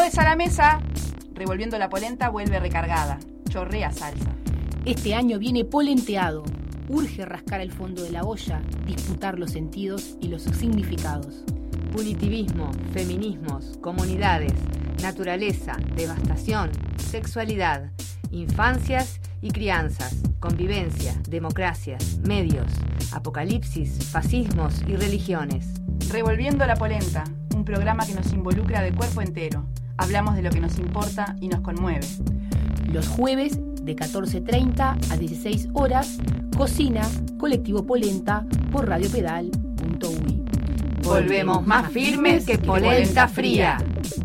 Todes a la mesa, revolviendo la polenta vuelve recargada, chorrea salsa. Este año viene polenteado. Urge rascar el fondo de la olla, disputar los sentidos y los significados. Punitivismo, feminismos, comunidades, naturaleza, devastación, sexualidad, infancias y crianzas, convivencia, democracias, medios, apocalipsis, fascismos y religiones. Revolviendo la polenta, un programa que nos involucra de cuerpo entero. Hablamos de lo que nos importa y nos conmueve. Los jueves de 14:30 a 16 horas, Cocina, Colectivo Polenta, por radiopedal.uy. Volvemos más firmes que polenta fría.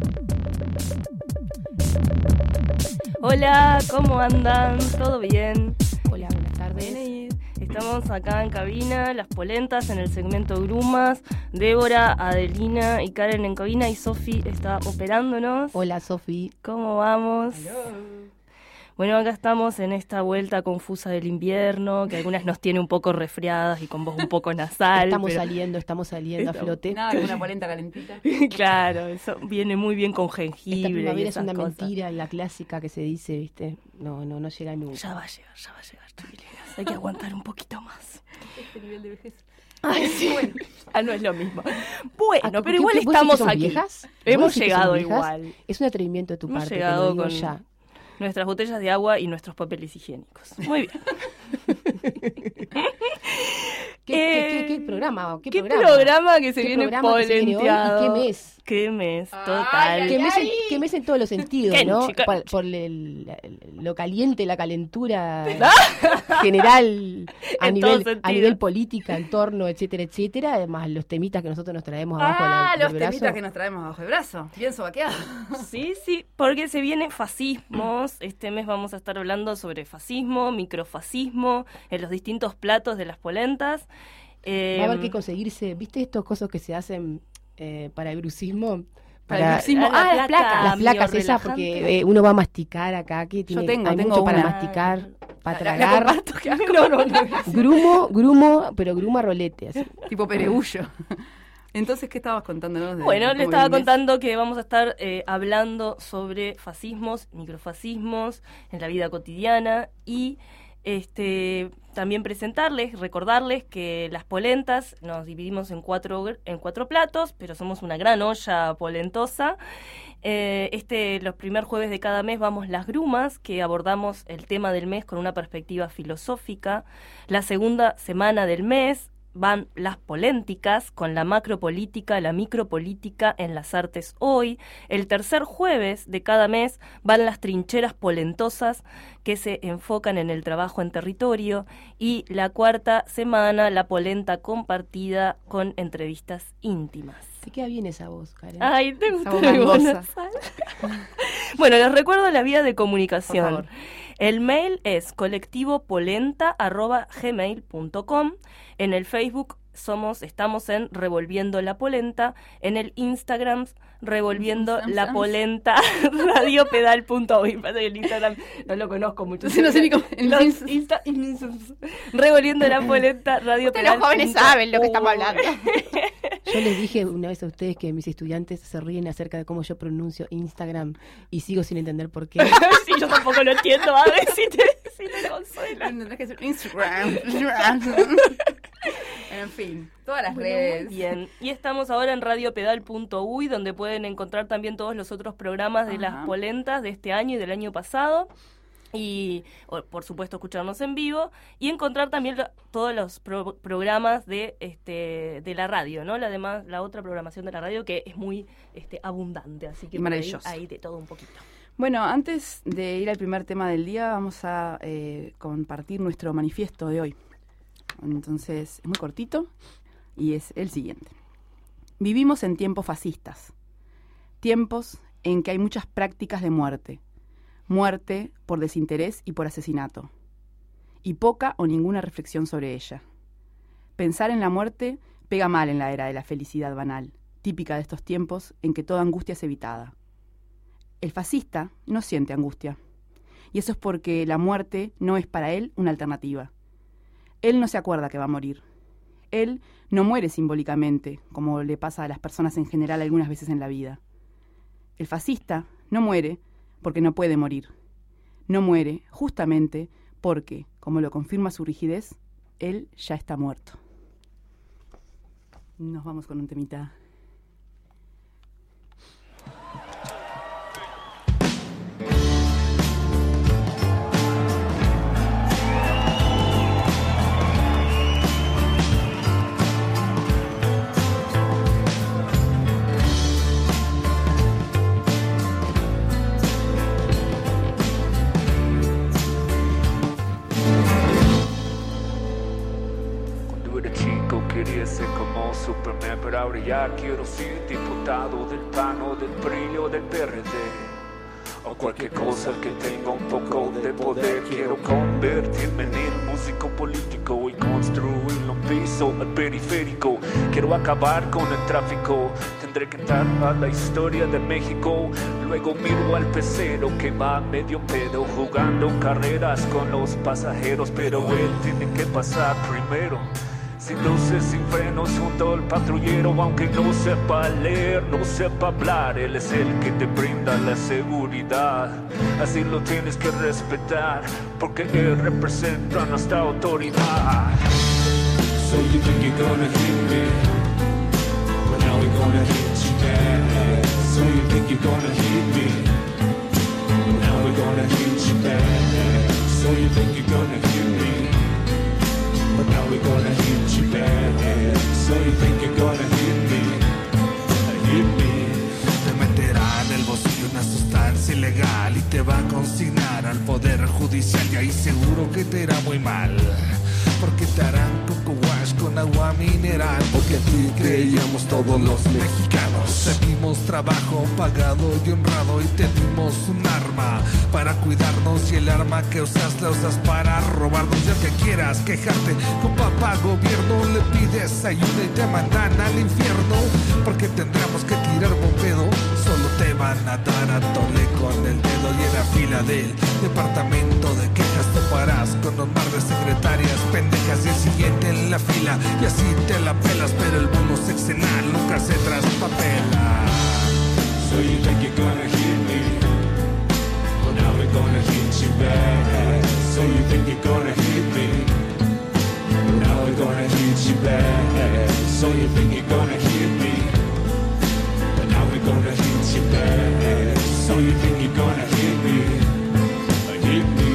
Hola, ¿cómo andan? ¿Todo bien? Hola, buenas tardes. Estamos acá en cabina, las polentas en el segmento Grumas, Débora, Adelina y Karen en cabina y Sofi está operándonos. Hola, Sofi. ¿Cómo vamos? Hello. Bueno, acá estamos en esta vuelta confusa del invierno, que algunas nos tiene un poco resfriadas y con voz un poco nasal. Estamos saliendo a flote. Nada, con una polenta calentita. Claro, eso viene muy bien con jengibre. Esta primavera y es esas una cosas. mentira, la clásica que se dice, ¿viste? No llega nunca. Ya va a llegar, tranquilidad. Hay que aguantar un poquito más. Este nivel de vejez. Ay, sí, bueno, no es lo mismo. Bueno, pero igual ¿Vos decís estamos que son aquí. viejas? Hemos ¿Vos decís que llegado son viejas? igual. Es un atrevimiento de tu Hemos parte, llegado te lo digo con ya. nuestras botellas de agua y nuestros papeles higiénicos. Muy bien. ¿Qué programa? ¿Qué programa que se ¿Qué viene programa que se viene hoy polenteado? y qué mes? ¿Qué mes? Ay, Total. ¿Qué mes en todos los sentidos, Qué no? chica. Por lo caliente, la calentura general a En todo nivel sentido. política, entorno, etcétera, etcétera. Además, los temitas que nosotros nos traemos abajo del Los brazo. temitas que nos traemos bajo el brazo. Bien sobaqueados. Sí, porque se vienen fascismos. Este mes vamos a estar hablando sobre fascismo, microfascismo, en los distintos platos de las polentas. Va a haber que conseguirse, ¿viste estos cosas que se hacen para el brucismo? Para el brucismo. las placas. Las placas esas, porque uno va a masticar acá, que Yo hay tengo mucho para una. masticar, para La tragar. comparto, qué asco. Grumo, pero grumo a rolete, así. Tipo peregullo. Entonces, ¿qué estabas contándonos? Bueno, le cómo estaba vienes? contando que vamos a estar hablando sobre fascismos, microfascismos en la vida cotidiana y también recordarles que las polentas nos dividimos en cuatro platos, pero somos una gran olla polentosa. Los primeros jueves de cada mes vamos las grumas, que abordamos el tema del mes con una perspectiva filosófica. La segunda semana del mes van las polénticas con la macropolítica, la micropolítica en las artes hoy. El tercer jueves de cada mes van las trincheras polentosas que se enfocan en el trabajo en territorio. Y la cuarta semana, la polenta compartida con entrevistas íntimas. Te queda bien esa voz, Karen. Ay, te gusta voz mi gangosa. nasal. Bueno, les recuerdo la vía de Por comunicación. favor. El mail es colectivopolenta@gmail.com. En el Facebook estamos en Revolviendo la Polenta. En el Instagram, Revolviendo la Polenta, radiopedal.uy. Pasa que el Instagram no lo conozco mucho. Sí, no sé ni cómo- Los Revolviendo la Polenta, Ustedes radiopedal. los jóvenes saben lo que estamos hablando. Yo les dije una vez a ustedes que mis estudiantes se ríen acerca de cómo yo pronuncio Instagram y sigo sin entender por qué. Sí, yo tampoco lo entiendo. A ver si te consuela. Tendrás que hacer Instagram. En fin, todas las Bueno, redes. muy bien. Y estamos ahora en radiopedal.uy, donde pueden encontrar también todos los otros programas de las polentas de este año y del año pasado. Y, por supuesto, escucharnos en vivo y encontrar también todos los programas de la radio, ¿no? Además, la otra programación de la radio que es muy abundante, así que Maravilloso. hay de todo un poquito. Bueno, antes de ir al primer tema del día, vamos a compartir nuestro manifiesto de hoy. Entonces, es muy cortito y es el siguiente. Vivimos en tiempos fascistas, tiempos en que hay muchas prácticas de muerte por desinterés y por asesinato, y poca o ninguna reflexión sobre ella. Pensar en la muerte pega mal en la era de la felicidad banal, típica de estos tiempos en que toda angustia es evitada. El fascista no siente angustia, y eso es porque la muerte no es para él una alternativa. Él no se acuerda que va a morir. Él no muere simbólicamente, como le pasa a las personas en general algunas veces en la vida. El fascista no muere porque no puede morir. No muere justamente porque, como lo confirma su rigidez, él ya está muerto. Nos vamos con un temita. Quería ser como Superman, pero ahora ya quiero ser diputado del PAN o del PRI o del PRD, o cualquier cosa que tenga un poco de poder. Quiero convertirme en el músico político y construir un piso al periférico. Quiero acabar con el tráfico, tendré que entrar a la historia de México. Luego miro al pecero que va medio pedo jugando carreras con los pasajeros, pero él tiene que pasar primero. Sin luces, sin frenos, junto al patrullero. Aunque no sepa leer, no sepa hablar, él es el que te brinda la seguridad. Así lo tienes que respetar, porque él representa nuestra autoridad. So you think you're gonna hit me, but now we're gonna hit you back. So you think you're gonna hit me, but now we're gonna hit you back. So you think you're gonna hit me, but now we're gonna hit you back. So you think you're gonna hit me, hit me. Te meterá en el bolsillo una sustancia ilegal y te va a consignar al poder judicial, y ahí seguro que te irá muy mal, porque te harán coco wash con agua mineral. Porque aquí creíamos todos los mexicanos, pedimos trabajo pagado y honrado, y te dimos un arma para cuidarnos, y el arma que usas la usas para robarnos. Ya que quieras quejarte con papá gobierno, le pides ayuda y te mandan al infierno, porque tendremos que tirar bombedo. Solo te van a dar a tole con el dedo, y en la fila del departamento de quejas toparás con un mar de secretarias pendejas, y el siguiente en la fila, y así te la pelas. Pero el bono sexenal nunca se traspapela. So you think you're gonna hit me, but now we're gonna hit you back. So you think you're gonna hit me, but now we're gonna hit you back. So you think you're gonna hit me, but now we're gonna hit you back. So you think you're gonna hit me, hit me.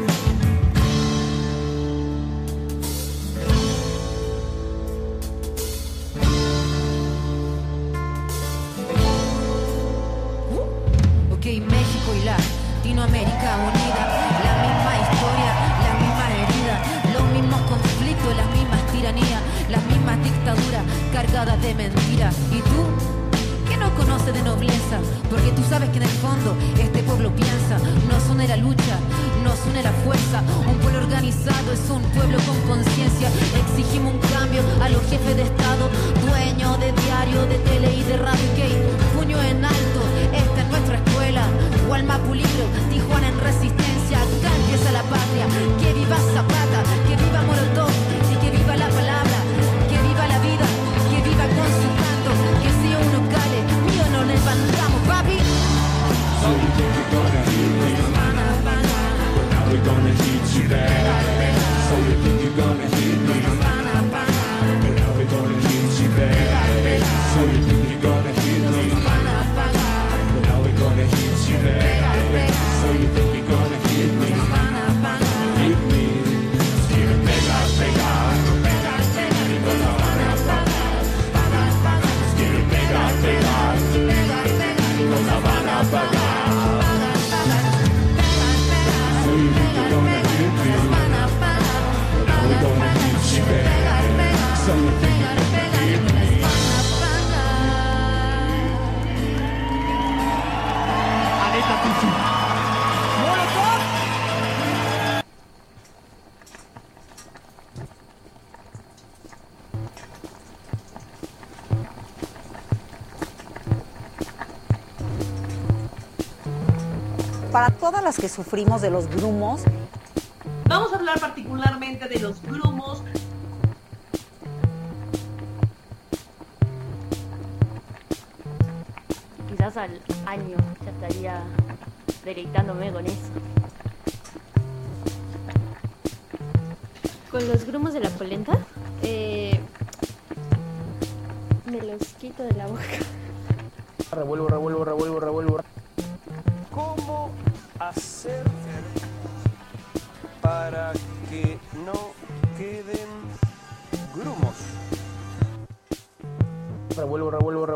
México y Latinoamérica unida, la misma historia, la misma herida, los mismos conflictos, las mismas tiranías, las mismas dictaduras cargadas de mentiras. ¿Y tú? ¿Qué no conoces de nobleza? Porque tú sabes que en el fondo este pueblo piensa, nos une la lucha, nos une la fuerza. Un pueblo organizado es un pueblo con conciencia. Exigimos un cambio a los jefes de Estado, dueños de diario, de tele y de radio. Que puño en alto, esta es nuestra escuela. Gualmapulido, Tijuana en resistencia. Acá empieza la patria. Que viva Zapata, que viva Molotov, y que viva la palabra, que viva la vida, que viva con su canto. Que si uno cae, mío nos levantamos, papi. So you think you're gonna hit me, but now we're gonna hit you back. So you think you're gonna hit me, but now we're gonna hit you back. So you think you're gonna hit me, but now we're gonna hit you back. So you think you're gonna hit me, hit me. Quiere pegar, pegar, y no la van a pagar. Quiere pegar, pegar, y no la van a pagar. So you think you're gonna hit me, but now we're gonna hit you back. So you think you're gonna hit me. Para todas las que sufrimos de los grumos, vamos a hablar particularmente de los grumos. Quizás quizás al año ya estaría deleitándome con eso. Con los grumos de la polenta, me los quito de la boca. Revuelvo. ¿Cómo hacer para que no queden grumos? Revuelvo.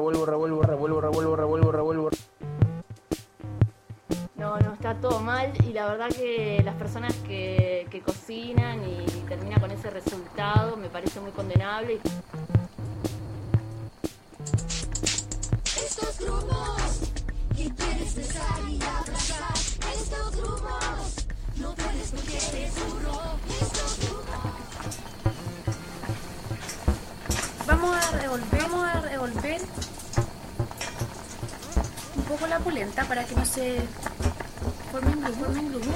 No, está todo mal y la verdad que las personas que cocinan y terminan con ese resultado me parece muy condenable. Estos grumos que quieres besar y abrazar, estos grumos no puedes porque eres burro, estos grumos. Vamos a revolver un poco la polenta para que no se formen grumos.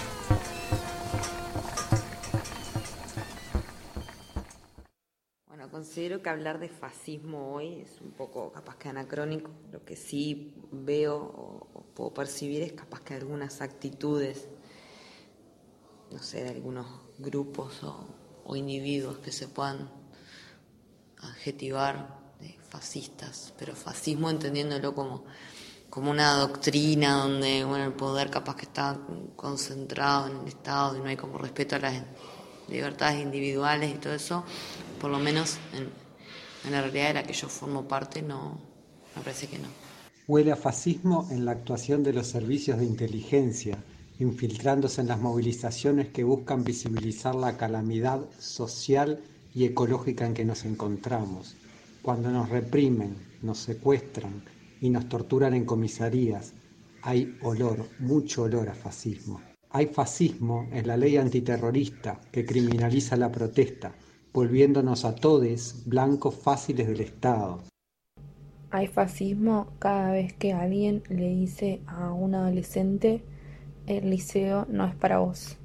Bueno, considero que hablar de fascismo hoy es un poco capaz que anacrónico. Lo que sí veo o puedo percibir es capaz que algunas actitudes, no sé, de algunos grupos o individuos que se puedan adjetivar de fascistas, pero fascismo entendiéndolo como una doctrina donde, bueno, el poder capaz que está concentrado en el Estado y no hay como respeto a las libertades individuales y todo eso, por lo menos en la realidad de la que yo formo parte, no, me parece que no. Huele a fascismo en la actuación de los servicios de inteligencia, infiltrándose en las movilizaciones que buscan visibilizar la calamidad social y ecológica en que nos encontramos. Cuando nos reprimen, nos secuestran y nos torturan en comisarías, hay olor, mucho olor a fascismo. Hay fascismo en la ley antiterrorista que criminaliza la protesta, volviéndonos a todes blancos fáciles del Estado. Hay fascismo cada vez que alguien le dice a un adolescente: el liceo no es para vos.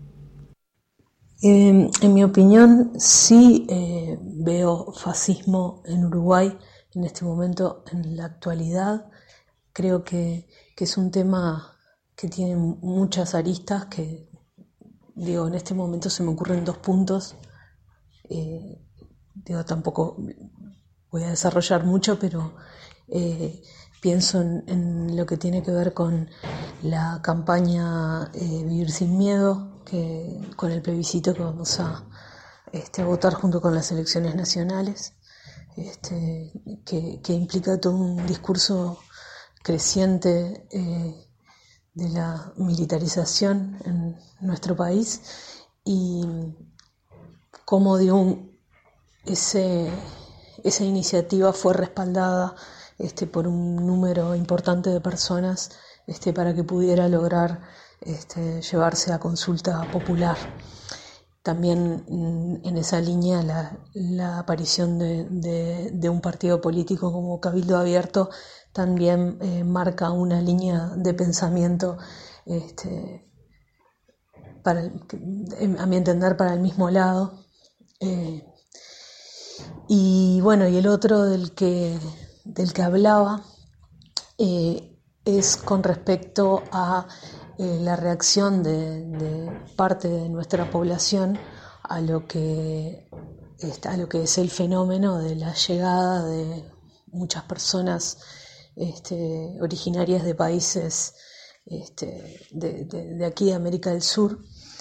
En mi opinión, sí veo fascismo en Uruguay en este momento, en la actualidad. Creo que es un tema que tiene muchas aristas, que en este momento se me ocurren 2 puntos. Tampoco voy a desarrollar mucho, pero pienso en lo que tiene que ver con la campaña Vivir sin Miedo, que con el plebiscito que vamos a votar junto con las elecciones nacionales, que implica todo un discurso creciente de la militarización en nuestro país, y cómo esa iniciativa fue respaldada por un número importante de personas para que pudiera lograr llevarse a consulta popular. También en esa línea la aparición de un partido político como Cabildo Abierto también marca una línea de pensamiento, a mi entender, para el mismo lado. Y el otro del que hablaba es con respecto a la reacción de parte de nuestra población a lo que es el fenómeno de la llegada de muchas personas originarias de países de aquí de América del Sur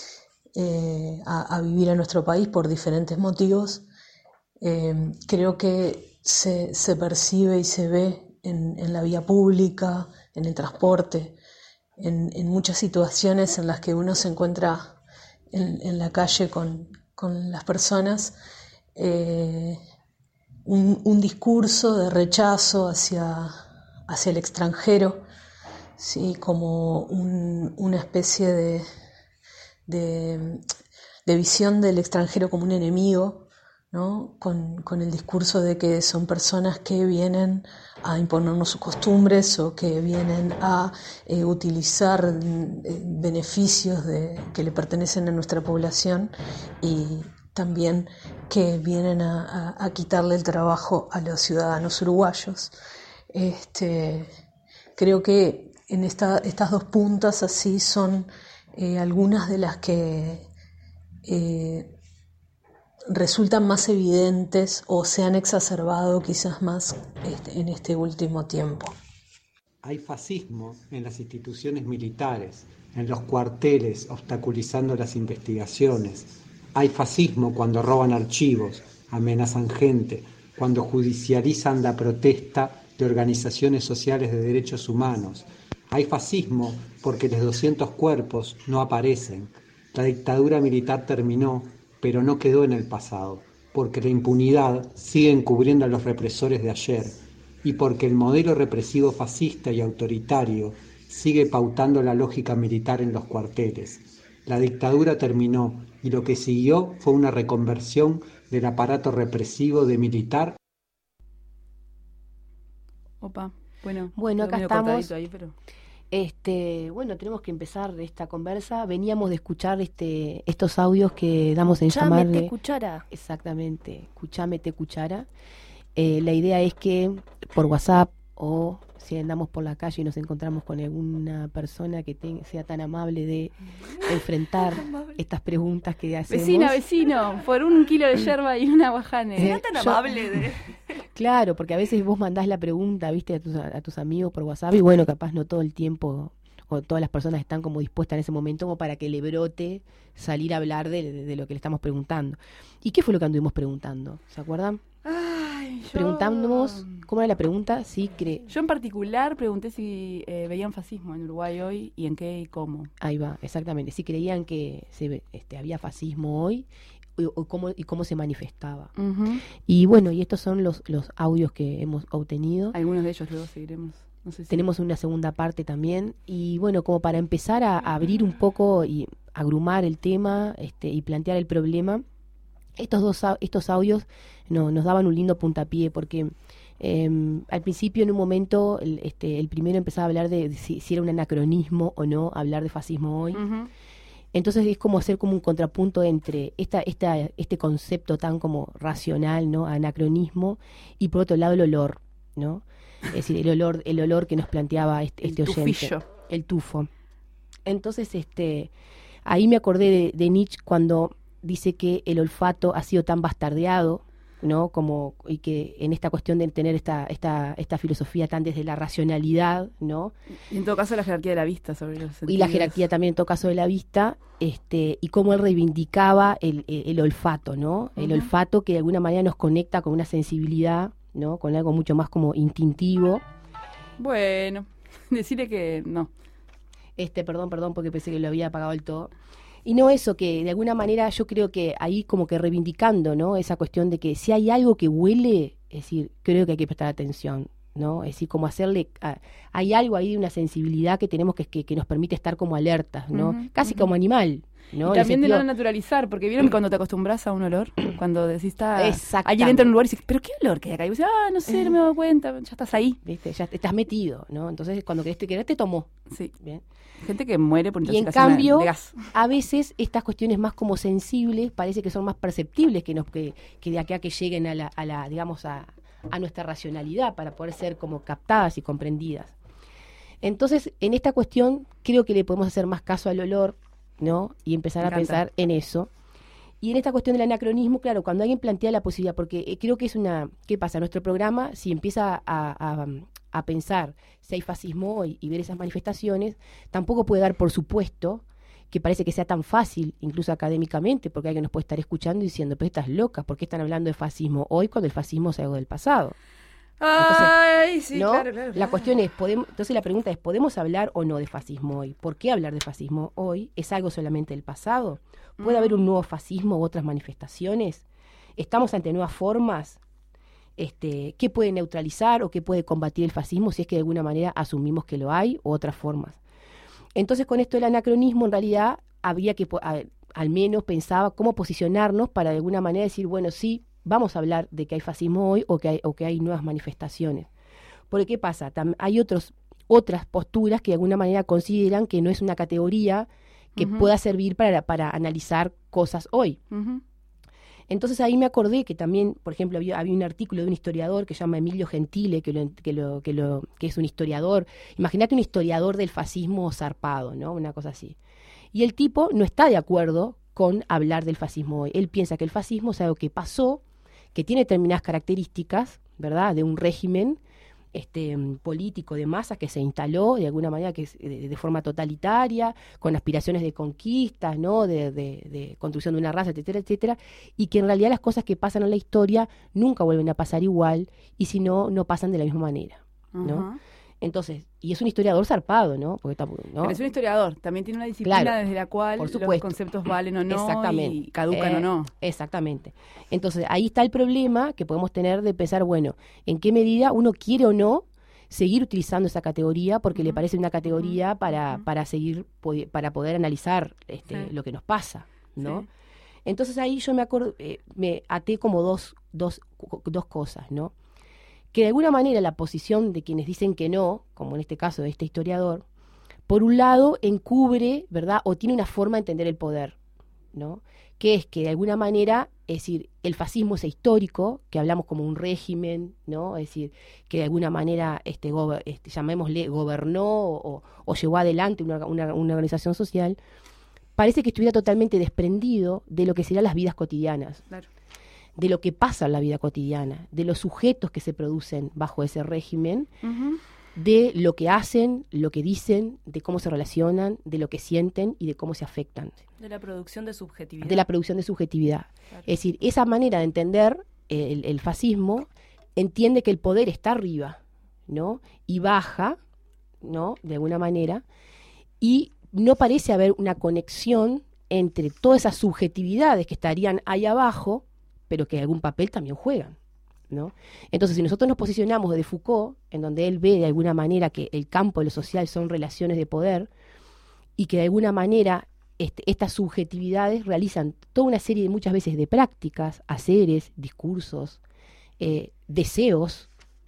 a vivir a nuestro país por diferentes motivos. Creo que se percibe y se ve en la vía pública, en el transporte, en muchas situaciones en las que uno se encuentra en la calle con las personas, un discurso de rechazo hacia el extranjero, ¿sí? Como una especie de visión del extranjero como un enemigo, ¿no? Con el discurso de que son personas que vienen a imponernos sus costumbres o que vienen a utilizar beneficios que le pertenecen a nuestra población, y también que vienen a quitarle el trabajo a los ciudadanos uruguayos. Creo que en estas dos puntas así son algunas de las que resultan más evidentes o se han exacerbado quizás más en este último tiempo. Hay fascismo en las instituciones militares, en los cuarteles, obstaculizando las investigaciones. Hay fascismo cuando roban archivos, amenazan gente, cuando judicializan la protesta de organizaciones sociales de derechos humanos. Hay fascismo porque los 200 cuerpos no aparecen. La dictadura militar terminó, pero no quedó en el pasado, porque la impunidad sigue encubriendo a los represores de ayer y porque el modelo represivo fascista y autoritario sigue pautando la lógica militar en los cuarteles. La dictadura terminó y lo que siguió fue una reconversión del aparato represivo de militar. Opa, bueno, acá estamos. Ahí, pero... Bueno, tenemos que empezar esta conversa. Veníamos de escuchar estos audios que damos en llamar de cuchara. Exactamente, Escuchámete cuchara. La idea es que por WhatsApp o si andamos por la calle y nos encontramos con alguna persona que sea tan amable de enfrentar estas preguntas que hacemos. Vecino, por 1 kilo de yerba y una guajane. ¿Será tan amable de...? Claro, porque a veces vos mandás la pregunta, viste, a tus amigos por WhatsApp y bueno, capaz no todo el tiempo o todas las personas están como dispuestas en ese momento como para que le brote salir a hablar de lo que le estamos preguntando. ¿Y qué fue lo que anduvimos preguntando? ¿Se acuerdan? Preguntamos, ¿cómo era la pregunta? Yo en particular pregunté si veían fascismo en Uruguay hoy y en qué y cómo. Ahí va, exactamente. Si creían que había fascismo hoy y cómo se manifestaba. Uh-huh. Y bueno, y estos son los audios que hemos obtenido. Algunos de ellos luego seguiremos. No sé si... Tenemos una segunda parte también. Y bueno, como para empezar a abrir un poco y agrumar el tema y plantear el problema, estos audios nos daban un lindo puntapié porque al principio en un momento el primero empezaba a hablar de si era un anacronismo o no hablar de fascismo hoy. Uh-huh. Entonces es como hacer como un contrapunto entre este concepto tan como racional, ¿no? Anacronismo, y por otro lado el olor, ¿no? Es decir, el olor que nos planteaba este oyente. Tufillo. El tufo. Entonces ahí me acordé de Nietzsche cuando dice que el olfato ha sido tan bastardeado, ¿no? Y que en esta cuestión de tener esta filosofía tan desde la racionalidad, ¿no? Y en todo caso la jerarquía de la vista sobre los sentidos. Y la jerarquía también en todo caso de la vista, y cómo él reivindicaba el olfato, ¿no? El olfato que de alguna manera nos conecta con una sensibilidad, ¿no? Con algo mucho más como instintivo. Bueno, decirle que no. Perdón, porque pensé que lo había apagado del todo. Y no eso, que de alguna manera yo creo que ahí como que reivindicando, ¿no? Esa cuestión de que si hay algo que huele, es decir, creo que hay que prestar atención, ¿no? Es decir, como hay algo ahí de una sensibilidad que tenemos que nos permite estar como alertas, ¿no? Casi como animal, ¿no? Y también de no naturalizar, porque vieron cuando te acostumbras a un olor, cuando decís, alguien entra en un lugar y dices, ¿pero qué olor que hay acá? Y vos dices, no sé, no me doy cuenta, ya estás ahí. ¿Viste? Ya estás metido, ¿no? Entonces cuando querés te tomó. Sí. Bien. Gente que muere por y en cambio, de gas. A veces estas cuestiones más como sensibles parece que son más perceptibles que de acá que lleguen a la digamos a nuestra racionalidad para poder ser como captadas y comprendidas. Entonces, en esta cuestión creo que le podemos hacer más caso al olor, ¿no? Y empezar a pensar en eso. Y en esta cuestión del anacronismo, claro, cuando alguien plantea la posibilidad, porque creo que ¿qué pasa? Nuestro programa, si empieza a pensar si hay fascismo hoy y ver esas manifestaciones, tampoco puede dar por supuesto que parece que sea tan fácil, incluso académicamente, porque alguien nos puede estar escuchando y diciendo, pero estás loca, ¿por qué están hablando de fascismo hoy cuando el fascismo es algo del pasado? Entonces, sí, ¿no? Claro. La cuestión es, entonces la pregunta es, ¿podemos hablar o no de fascismo hoy? ¿Por qué hablar de fascismo hoy? ¿Es algo solamente del pasado? ¿Puede haber un nuevo fascismo u otras manifestaciones? ¿Estamos ante nuevas formas? ¿Qué puede neutralizar o qué puede combatir el fascismo si es que de alguna manera asumimos que lo hay u otras formas? Entonces con esto del anacronismo en realidad habría que, al menos pensaba cómo posicionarnos para de alguna manera decir, bueno, sí, vamos a hablar de que hay fascismo hoy o que hay nuevas manifestaciones. Porque ¿qué pasa? Hay otras posturas que de alguna manera consideran que no es una categoría que pueda servir para analizar cosas hoy. Entonces ahí me acordé que también, por ejemplo, había un artículo de un historiador que se llama Emilio Gentile, que es un historiador. Imagínate un historiador del fascismo zarpado, ¿no? Una cosa así. Y el tipo no está de acuerdo con hablar del fascismo hoy. Él piensa que el fascismo es algo que pasó, que tiene determinadas características, ¿verdad?, de un régimen político de masas que se instaló de alguna manera que de forma totalitaria, con aspiraciones de conquistas, ¿no?, de construcción de una raza, etcétera, etcétera, y que en realidad las cosas que pasan en la historia nunca vuelven a pasar igual, y si no, no pasan de la misma manera, ¿no? Ajá. Entonces, y es un historiador zarpado, ¿no? Porque ¿no? Pero es un historiador, también tiene una disciplina Claro, desde la cual por los supuesto. conceptos valen o no Exactamente. y caducan o no. Exactamente. Entonces, ahí está el problema que podemos tener de pensar, bueno, en qué medida uno quiere o no seguir utilizando esa categoría porque le parece una categoría para seguir, para poder analizar lo que nos pasa, ¿no? Sí. Entonces ahí yo me até como dos cosas, ¿no? Que de alguna manera la posición de quienes dicen que no, como en este caso de este historiador, por un lado encubre, ¿verdad?, o tiene una forma de entender el poder, ¿no? Que es que de alguna manera, es decir, el fascismo es histórico, que hablamos como un régimen, ¿no? Es decir, que de alguna manera, llamémosle, gobernó o llevó adelante una organización social, parece que estuviera totalmente desprendido de lo que serían las vidas cotidianas. Claro. De lo que pasa en la vida cotidiana, de los sujetos que se producen bajo ese régimen, de lo que hacen, lo que dicen, de cómo se relacionan, de lo que sienten y de cómo se afectan. De la producción de subjetividad. De la producción de subjetividad. Claro. Es decir, esa manera de entender el fascismo entiende que el poder está arriba, ¿no? Y baja, ¿no?, de alguna manera, y no parece haber una conexión entre todas esas subjetividades que estarían ahí abajo, pero que algún papel también juegan, ¿no? Entonces, si nosotros nos posicionamos desde Foucault, en donde él ve de alguna manera que el campo de lo social son relaciones de poder, y que de alguna manera estas subjetividades realizan toda una serie de muchas veces de prácticas, haceres, discursos, deseos,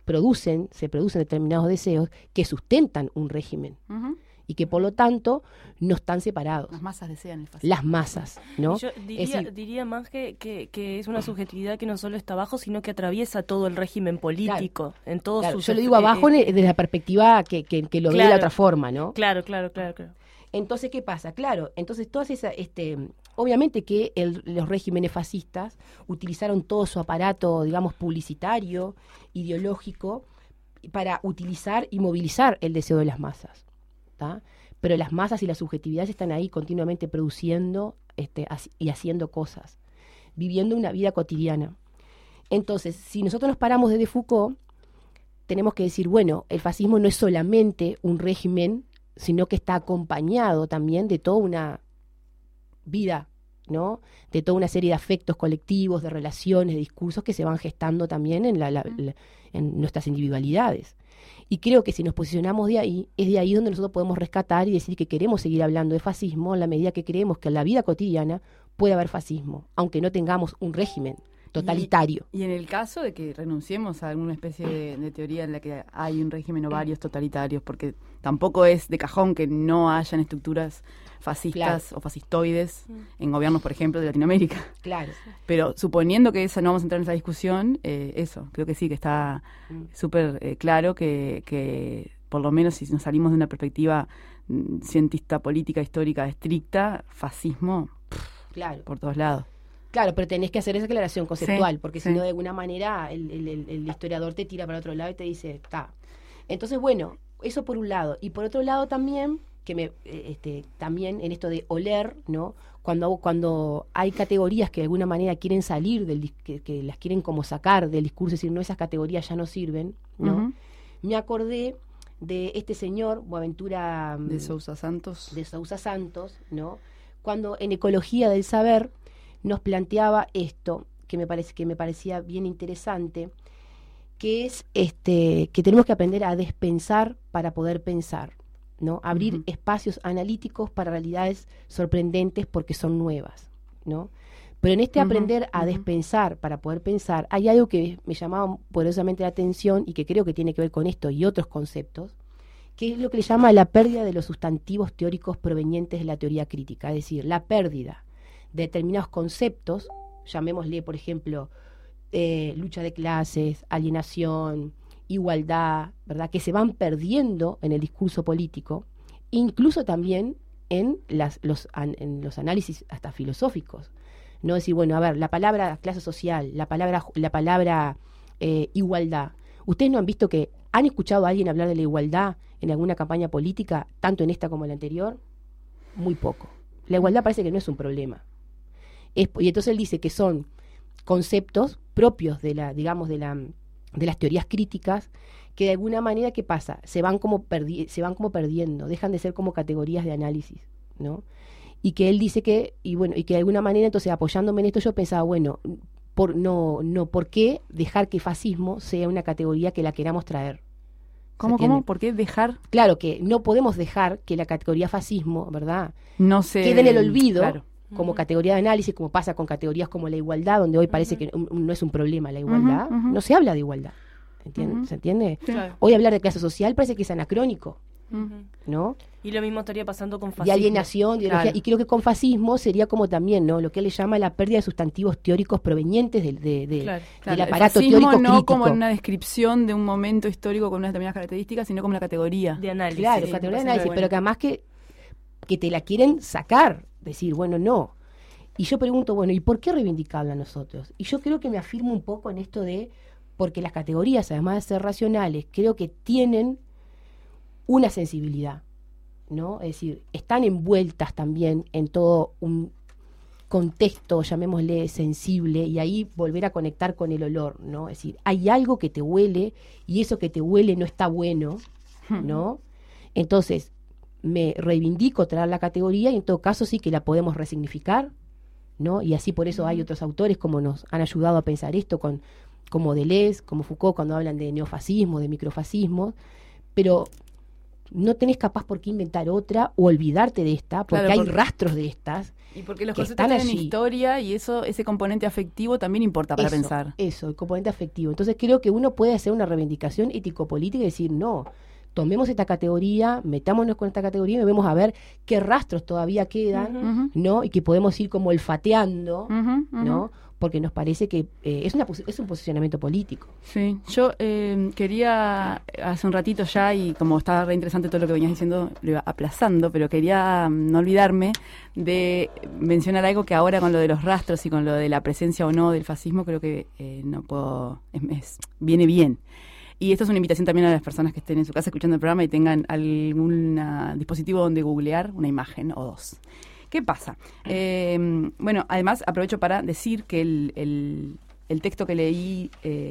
se producen determinados deseos que sustentan un régimen. Y que por lo tanto no están separados. Las masas desean el fascismo. Las masas, ¿no? Yo diría más que es una subjetividad que no solo está abajo, sino que atraviesa todo el régimen político. Claro, en todos sus yo lo digo abajo desde la perspectiva que lo ve de otra forma, ¿no? Claro. Entonces, ¿qué pasa? Claro, entonces todas esas, obviamente que los regímenes fascistas utilizaron todo su aparato, digamos, publicitario, ideológico, para utilizar y movilizar el deseo de las masas. Pero las masas y las subjetividades están ahí continuamente produciendo y haciendo cosas, viviendo una vida cotidiana. Entonces, si nosotros nos paramos desde Foucault, tenemos que decir, bueno, el fascismo no es solamente un régimen, sino que está acompañado también de toda una vida, ¿no?, de toda una serie de afectos colectivos, de relaciones, de discursos que se van gestando también en nuestras individualidades. Y creo que si nos posicionamos de ahí, es de ahí donde nosotros podemos rescatar y decir que queremos seguir hablando de fascismo en la medida que creemos que en la vida cotidiana puede haber fascismo, aunque no tengamos un régimen totalitario. Y en el caso de que renunciemos a alguna especie de teoría en la que hay un régimen o varios totalitarios, porque tampoco es de cajón que no hayan estructuras fascistas o fascistoides en gobiernos, por ejemplo, de Latinoamérica. Claro. Pero suponiendo que no vamos a entrar en esa discusión, creo que sí, que está súper claro que por lo menos si nos salimos de una perspectiva cientista, política, histórica, estricta, fascismo, por todos lados. Claro, pero tenés que hacer esa aclaración conceptual, porque si no, de alguna manera, el historiador te tira para otro lado y te dice, está. Entonces, bueno, eso por un lado. Y por otro lado también, también en esto de oler, ¿no? Cuando hay categorías que de alguna manera quieren salir, que las quieren como sacar del discurso, es decir, no, esas categorías ya no sirven, ¿no? Me acordé de este señor, Boaventura de Sousa Santos, ¿no? Cuando en Ecología del Saber nos planteaba esto, que me parecía bien interesante, que es que tenemos que aprender a despensar para poder pensar, ¿no? Abrir espacios analíticos para realidades sorprendentes porque son nuevas, ¿no? Pero en este aprender a despensar para poder pensar, hay algo que me llamaba poderosamente la atención y que creo que tiene que ver con esto y otros conceptos, que es lo que le llama la pérdida de los sustantivos teóricos provenientes de la teoría crítica, es decir, la pérdida de determinados conceptos llamémosle, por ejemplo, lucha de clases, alienación, igualdad, ¿verdad?, que se van perdiendo en el discurso político, incluso también en los análisis hasta filosóficos. No decir, bueno, a ver, la palabra clase social, la palabra igualdad. ¿Ustedes no han visto que han escuchado a alguien hablar de la igualdad en alguna campaña política, tanto en esta como en la anterior? Muy poco. La igualdad parece que no es un problema. Y entonces él dice que son conceptos propios de las teorías críticas, que de alguna manera, ¿qué pasa? Se van como perdiendo, dejan de ser como categorías de análisis, ¿no? Y que él dice que, y que de alguna manera, entonces apoyándome en esto, yo pensaba, bueno, ¿por qué dejar que fascismo sea una categoría que la queramos traer? ¿Cómo? ¿Por qué dejar? Claro, que no podemos dejar que la categoría fascismo, ¿verdad?, no se quede en el olvido, claro, como categoría de análisis, como pasa con categorías como la igualdad, donde hoy parece que no es un problema la igualdad, no se habla de igualdad, ¿se entiende? Claro. Hoy hablar de clase social parece que es anacrónico, ¿no? Y lo mismo estaría pasando con fascismo. De alienación, de ideología, y creo que con fascismo sería como también, ¿no?, lo que él le llama la pérdida de sustantivos teóricos provenientes del aparato el fascismo teórico no crítico. como una descripción de un momento histórico con unas determinadas características, sino como una categoría de análisis. Claro, categoría de análisis, pero que además que te la quieren sacar, decir, bueno, no. Y yo pregunto, bueno, ¿y por qué reivindicarla a nosotros? Y yo creo que me afirmo un poco en esto porque las categorías, además de ser racionales, creo que tienen una sensibilidad, ¿no? Es decir, están envueltas también en todo un contexto, llamémosle sensible, y ahí volver a conectar con el olor, ¿no? Es decir, hay algo que te huele y eso que te huele no está bueno, ¿no? Entonces, me reivindico traer la categoría y en todo caso sí que la podemos resignificar, ¿no? Y así por eso hay otros autores como nos han ayudado a pensar esto, como Deleuze, como Foucault, cuando hablan de neofascismo, de microfascismo, pero no tenés capaz por qué inventar otra o olvidarte de esta, porque hay rastros de estas. Y porque los que conceptos están tienen allí. Historia y ese componente afectivo también importa para pensar. Eso, el componente afectivo. Entonces creo que uno puede hacer una reivindicación ético-política y decir, no, tomemos esta categoría, metámonos con esta categoría y vemos a ver qué rastros todavía quedan, ¿no? Y que podemos ir como olfateando, ¿no? Porque nos parece que es un posicionamiento político. Sí, yo quería, hace un ratito ya, y como estaba re interesante todo lo que venías diciendo, lo iba aplazando, pero quería no olvidarme de mencionar algo que ahora con lo de los rastros y con lo de la presencia o no del fascismo, creo que no puedo, viene bien. Y esto es una invitación también a las personas que estén en su casa escuchando el programa y tengan algún dispositivo donde googlear una imagen o dos. ¿Qué pasa? Bueno, además aprovecho para decir que el texto que leí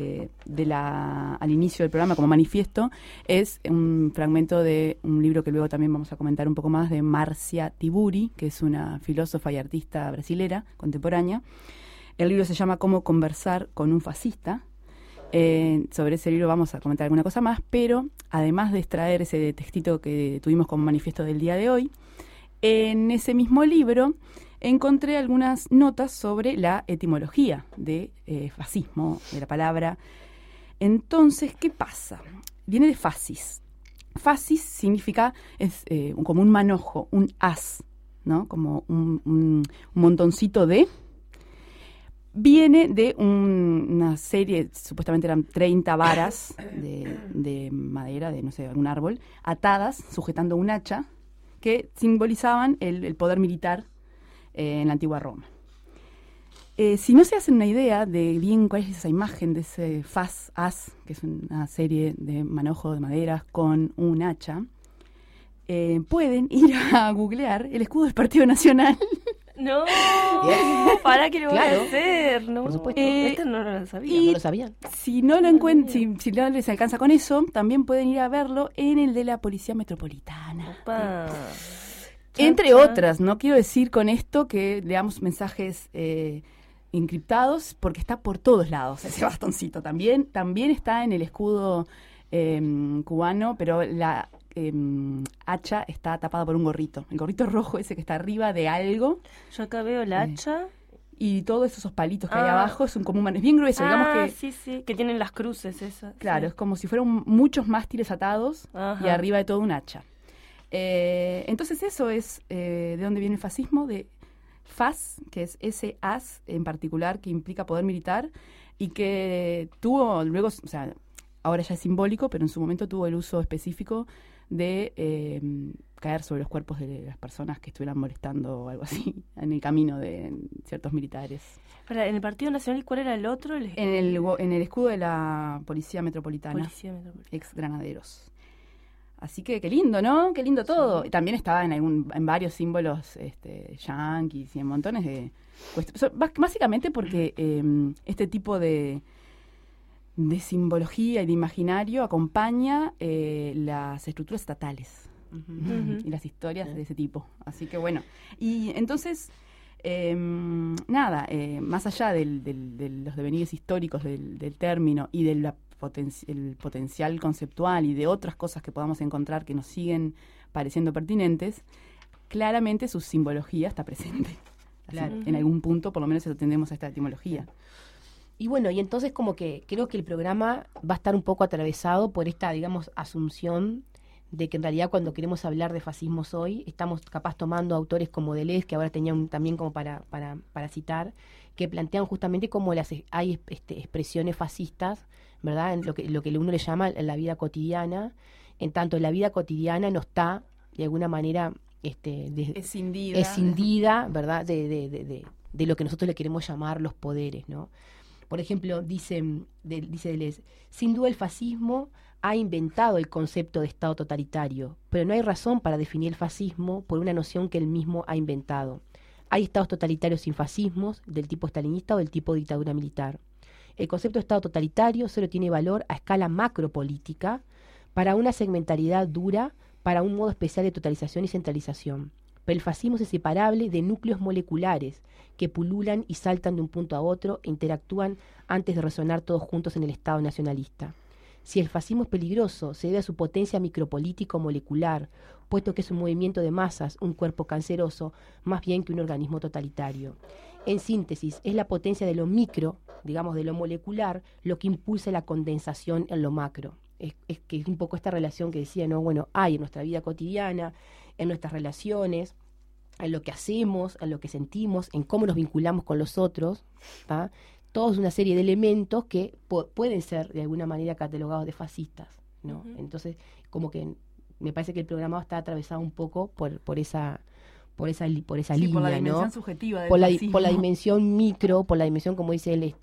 al inicio del programa como manifiesto es un fragmento de un libro que luego también vamos a comentar un poco más, de Marcia Tiburi, que es una filósofa y artista brasilera contemporánea. El libro se llama Cómo conversar con un fascista. Sobre ese libro vamos a comentar alguna cosa más, pero además de extraer ese textito que tuvimos como manifiesto del día de hoy, en ese mismo libro encontré algunas notas sobre la etimología de fascismo, de la palabra. Entonces, ¿qué pasa? Viene de fascis. Fascis significa, como un manojo, un as, ¿no? Como un montoncito de... Viene de una serie, supuestamente eran 30 varas de madera, de no sé, algún árbol, atadas, sujetando un hacha, que simbolizaban el poder militar en la antigua Roma. Si no se hacen una idea de bien cuál es esa imagen de ese as, que es una serie de manojo de maderas con un hacha, pueden ir a googlear el escudo del Partido Nacional. No, ¿para qué lo voy a hacer? No, por supuesto. Este no lo sabía. No lo sabían. Si no lo encuentran, si no les alcanza con eso, también pueden ir a verlo en el de la Policía Metropolitana. Opa. Entre otras, no quiero decir con esto que leamos mensajes encriptados, porque está por todos lados ese bastoncito. También está en el escudo cubano, pero la hacha está tapada por un gorrito. El gorrito rojo ese que está arriba de algo. Yo acá veo el hacha. Y todos esos palitos que hay abajo es es bien grueso, digamos que... Sí, que tienen las cruces esas. Claro, sí. Es como si fueran muchos mástiles atados. Ajá. Y arriba de todo un hacha. Entonces eso es de dónde viene el fascismo, de FAS, que es ese AS en particular, que implica poder militar, y que tuvo luego, o sea, ahora ya es simbólico, pero en su momento tuvo el uso específico de caer sobre los cuerpos de las personas que estuvieran molestando o algo así en el camino de ciertos militares. Ahora, ¿en el Partido Nacional y cuál era el otro? En el escudo de la Policía Metropolitana. Ex granaderos. Así que qué lindo, ¿no? Qué lindo todo. Sí. También estaba en varios símbolos yanquis y en montones de cuestiones. Básicamente porque este tipo de simbología y de imaginario acompaña las estructuras estatales y las historias de ese tipo. Así que bueno. Y entonces, más allá de los devenires históricos del término y de el potencial conceptual y de otras cosas que podamos encontrar que nos siguen pareciendo pertinentes, claramente su simbología está presente. Claro. En algún punto, por lo menos, atendemos a esta etimología. Y bueno, y entonces como que creo que el programa va a estar un poco atravesado por esta, digamos, asunción de que en realidad cuando queremos hablar de fascismos hoy, estamos capaz tomando autores como Deleuze, que ahora tenía también como para citar, que plantean justamente cómo hay expresiones fascistas, ¿verdad? En lo que uno le llama la vida cotidiana, en tanto la vida cotidiana no está, de alguna manera, escindida, ¿verdad? De lo que nosotros le queremos llamar los poderes, ¿no? Por ejemplo, dice Deleuze, sin duda el fascismo ha inventado el concepto de Estado totalitario, pero no hay razón para definir el fascismo por una noción que él mismo ha inventado. Hay estados totalitarios sin fascismos, del tipo stalinista o del tipo dictadura militar. El concepto de Estado totalitario solo tiene valor a escala macropolítica para una segmentariedad dura, para un modo especial de totalización y centralización. Pero el fascismo es inseparable de núcleos moleculares que pululan y saltan de un punto a otro e interactúan antes de resonar todos juntos en el Estado nacionalista. Si el fascismo es peligroso, se debe a su potencia micropolítico-molecular, puesto que es un movimiento de masas, un cuerpo canceroso, más bien que un organismo totalitario. En síntesis, es la potencia de lo micro, digamos de lo molecular, lo que impulsa la condensación en lo macro. Es que es un poco esta relación que decía, ¿no? Bueno, hay en nuestra vida cotidiana, en nuestras relaciones, en lo que hacemos, en lo que sentimos, en cómo nos vinculamos con los otros, ¿tá? Toda una serie de elementos que pueden ser de alguna manera catalogados de fascistas, ¿no? Entonces, como que me parece que el programa está atravesado un poco por esa línea, por la dimensión, ¿no? Subjetiva del fascismo. Por la dimensión micro, por la dimensión, como dice él,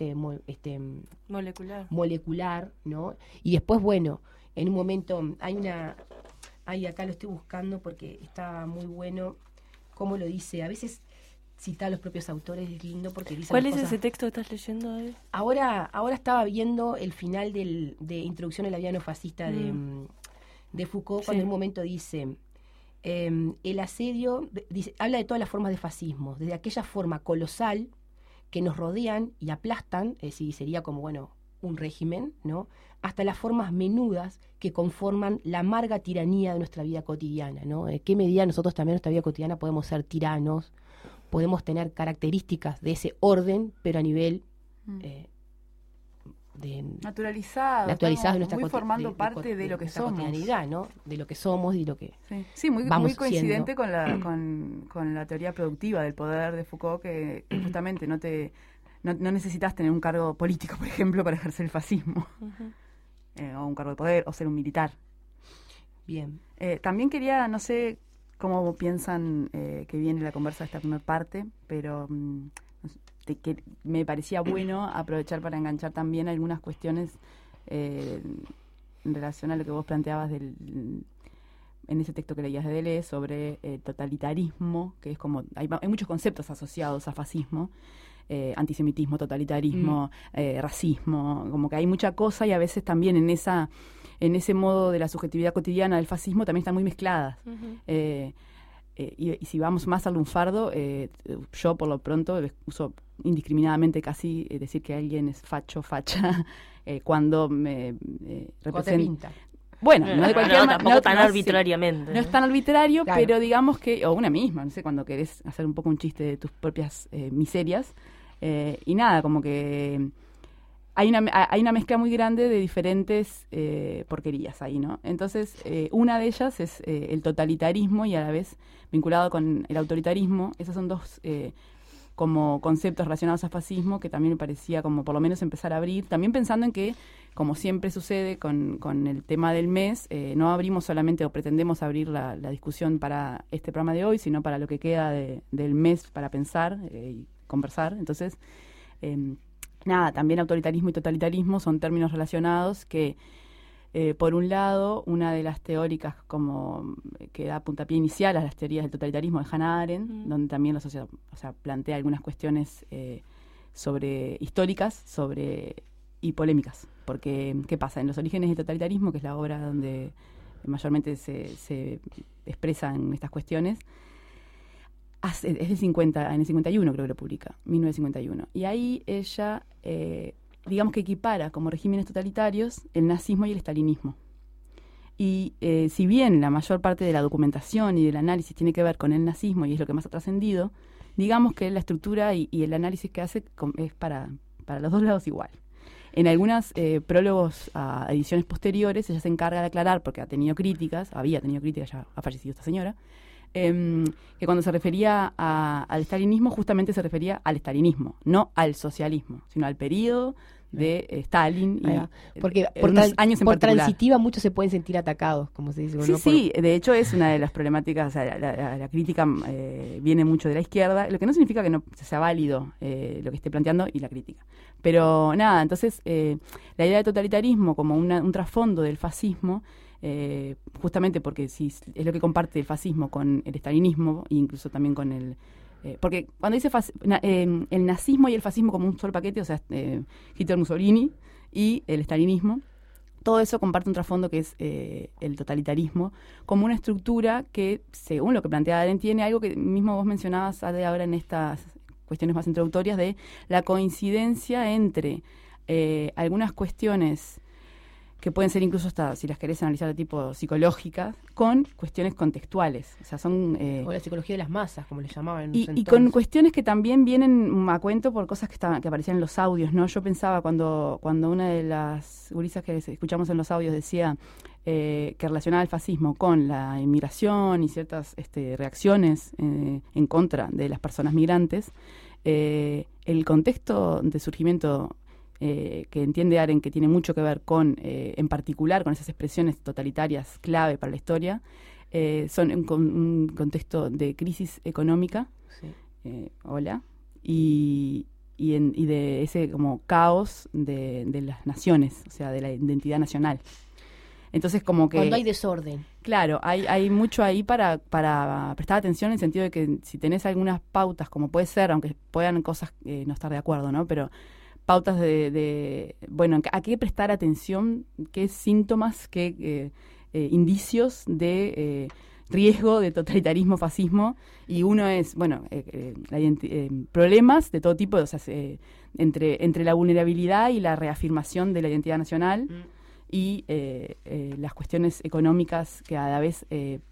molecular, ¿no? Y después, bueno, en un momento acá lo estoy buscando porque está muy bueno cómo lo dice. A veces citar a los propios autores es lindo porque dicen ¿Cuál es cosas. ese texto que estás leyendo, David? Ahora estaba viendo el final de Introducción a la vida no fascista de Foucault, cuando en un momento dice el asedio, habla de todas las formas de fascismo, desde aquella forma colosal que nos rodean y aplastan, es decir, sería como, bueno, un régimen, ¿no? Hasta las formas menudas que conforman la amarga tiranía de nuestra vida cotidiana, ¿no? ¿En qué medida nosotros también en nuestra vida cotidiana podemos ser tiranos? Podemos tener características de ese orden, pero a nivel naturalizadas de nuestra muy formando parte de lo que somos, cotidianidad, ¿no? De lo que somos y lo que muy coincidente siendo. con la teoría productiva del poder de Foucault, que justamente no necesitas tener un cargo político, por ejemplo, para ejercer el fascismo, o un cargo de poder, o ser un militar. Bien. También quería, no sé cómo piensan que viene la conversa de esta primera parte, pero que me parecía bueno aprovechar para enganchar también algunas cuestiones en relación a lo que vos planteabas en ese texto que leías de Deleuze sobre totalitarismo, que es como, hay muchos conceptos asociados a fascismo, antisemitismo, totalitarismo, racismo, como que hay mucha cosa, y a veces también en ese modo de la subjetividad cotidiana del fascismo también están muy mezcladas. Y si vamos más al lunfardo, yo por lo pronto uso indiscriminadamente casi decir que alguien es facho, facha, cuando me representa. Bueno, no de cualquier manera. Tampoco tan arbitrariamente. No es tan arbitrario, claro. Pero digamos que, o una misma, no sé, cuando querés hacer un poco un chiste de tus propias miserias. Y nada, como que hay una mezcla muy grande de diferentes porquerías ahí, ¿no? Entonces, una de ellas es el totalitarismo y a la vez vinculado con el autoritarismo. Esos son dos como conceptos relacionados a fascismo que también me parecía como por lo menos empezar a abrir, también pensando en que, como siempre sucede con el tema del mes, no abrimos solamente o pretendemos abrir la discusión para este programa de hoy, sino para lo que queda del mes para pensar y conversar. Entonces, nada, también autoritarismo y totalitarismo son términos relacionados que, por un lado, una de las teóricas como que da puntapié inicial a las teorías del totalitarismo de Hannah Arendt, donde también la sociedad, plantea algunas cuestiones históricas y polémicas. Porque, ¿qué pasa? En Los orígenes del totalitarismo, que es la obra donde mayormente se expresan estas cuestiones, es de en el 51 creo que lo publica, 1951. Y ahí ella, digamos que equipara como regímenes totalitarios el nazismo y el estalinismo. Y si bien la mayor parte de la documentación y del análisis tiene que ver con el nazismo y es lo que más ha trascendido, digamos que la estructura y el análisis que hace es para los dos lados igual. En algunos prólogos a ediciones posteriores ella se encarga de aclarar, porque había tenido críticas, ya ha fallecido esta señora, que cuando se refería al estalinismo justamente se refería al estalinismo, no al socialismo, sino al periodo de Stalin y porque unos años en por particular. Transitiva muchos se pueden sentir atacados, como se dice. Sí, de hecho es una de las problemáticas, la crítica viene mucho de la izquierda, lo que no significa que no sea válido lo que esté planteando y la crítica. Pero nada, entonces la idea de totalitarismo como un trasfondo del fascismo, justamente porque si es lo que comparte el fascismo con el estalinismo e incluso también con el... porque cuando dice el nazismo y el fascismo como un solo paquete, o sea, Hitler, Mussolini y el estalinismo, todo eso comparte un trasfondo que es el totalitarismo, como una estructura que, según lo que plantea Arendt, tiene algo que mismo vos mencionabas ahora en estas cuestiones más introductorias, de la coincidencia entre algunas cuestiones que pueden ser incluso hasta, si las querés analizar de tipo psicológicas, con cuestiones contextuales. O sea, son... o la psicología de las masas, como le llamaban. Y con cuestiones que también vienen a cuento por cosas que aparecían en los audios, ¿no? Yo pensaba cuando una de las gurisas que escuchamos en los audios decía que relacionaba el fascismo con la inmigración y ciertas reacciones en contra de las personas migrantes, el contexto de surgimiento que entiende Arendt que tiene mucho que ver con, en particular, con esas expresiones totalitarias clave para la historia, son un contexto de crisis económica, y de ese como caos de las naciones, o sea, de la identidad nacional. Entonces, como que... Cuando hay desorden. Claro, hay mucho ahí para prestar atención, en el sentido de que si tenés algunas pautas, como puede ser, aunque puedan cosas no estar de acuerdo, ¿no? Pero pautas bueno, a qué prestar atención, qué síntomas, qué indicios de riesgo de totalitarismo, fascismo, y uno es, bueno, problemas de todo tipo, o sea, entre la vulnerabilidad y la reafirmación de la identidad nacional, y las cuestiones económicas que a la vez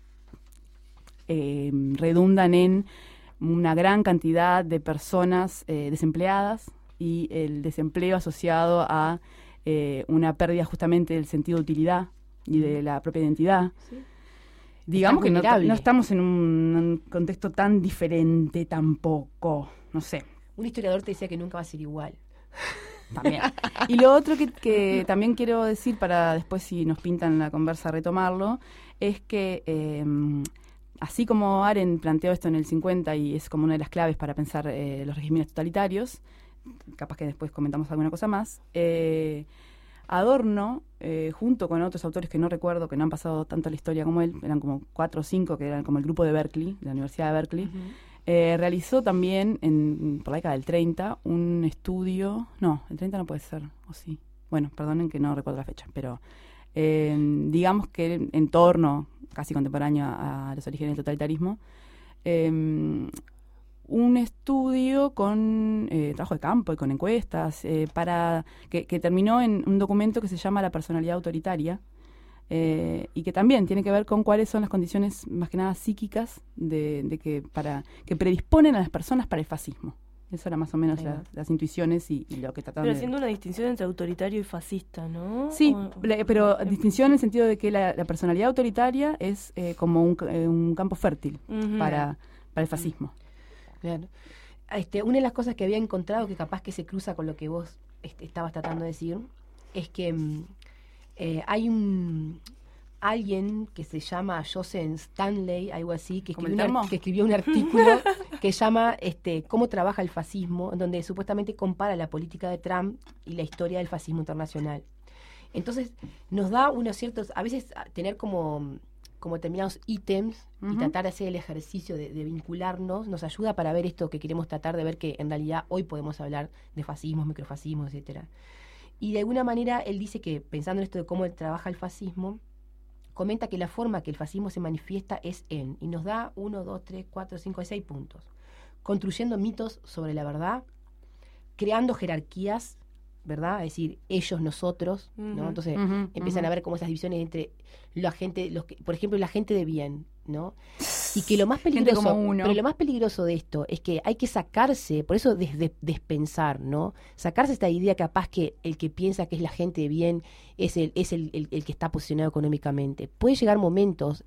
redundan en una gran cantidad de personas desempleadas, y el desempleo asociado a una pérdida justamente del sentido de utilidad y de la propia identidad. Sí. Digamos que no estamos en un contexto tan diferente tampoco, no sé. Un historiador te decía que nunca va a ser igual. También. Y lo otro que también quiero decir, para después, si nos pintan la conversa, retomarlo, es que así como Arendt planteó esto en el 50 y es como una de las claves para pensar los regímenes totalitarios, capaz que después comentamos alguna cosa más, Adorno, junto con otros autores que no recuerdo, que no han pasado tanto la historia como él, eran como 4 o 5, que eran como el grupo de Berkeley, de la Universidad de Berkeley, realizó también por la década del 30 un estudio, no, el 30 no puede ser, o sí, bueno, perdonen que no recuerdo la fecha, pero digamos que en torno, casi contemporáneo a los orígenes del totalitarismo, un estudio con trabajo de campo y con encuestas para que terminó en un documento que se llama La personalidad autoritaria, y que también tiene que ver con cuáles son las condiciones más que nada psíquicas que predisponen a las personas para el fascismo. Eso era más o menos las intuiciones y lo que trataban Pero de... haciendo una distinción entre autoritario y fascista, ¿no? Sí, pero distinción en el sentido de que la personalidad autoritaria es como un campo fértil para el fascismo. Claro. Una de las cosas que había encontrado que capaz que se cruza con lo que vos estabas tratando de decir es que hay alguien que se llama Joseph Stanley, algo así, que escribió un artículo que llama ¿Cómo trabaja el fascismo?, donde supuestamente compara la política de Trump y la historia del fascismo internacional. Entonces nos da unos ciertos, a veces tener como determinados ítems y tratar de hacer el ejercicio de vincularnos, nos ayuda para ver esto que queremos tratar de ver, que en realidad hoy podemos hablar de fascismos, microfascismos, etcétera. Y de alguna manera él dice que, pensando en esto de cómo trabaja el fascismo, comenta que la forma que el fascismo se manifiesta es y nos da 1, 2, 3, 4, 5, 6 puntos. Construyendo mitos sobre la verdad, creando jerarquías, ¿verdad? Es decir, ellos, nosotros, ¿no? Entonces empiezan a ver como esas divisiones entre la gente, por ejemplo, la gente de bien, ¿no? Y que lo más peligroso de esto es que hay que sacarse, por eso despensar, ¿no? Sacarse esta idea capaz que el que piensa que es la gente de bien es el que está posicionado económicamente. Puede llegar momentos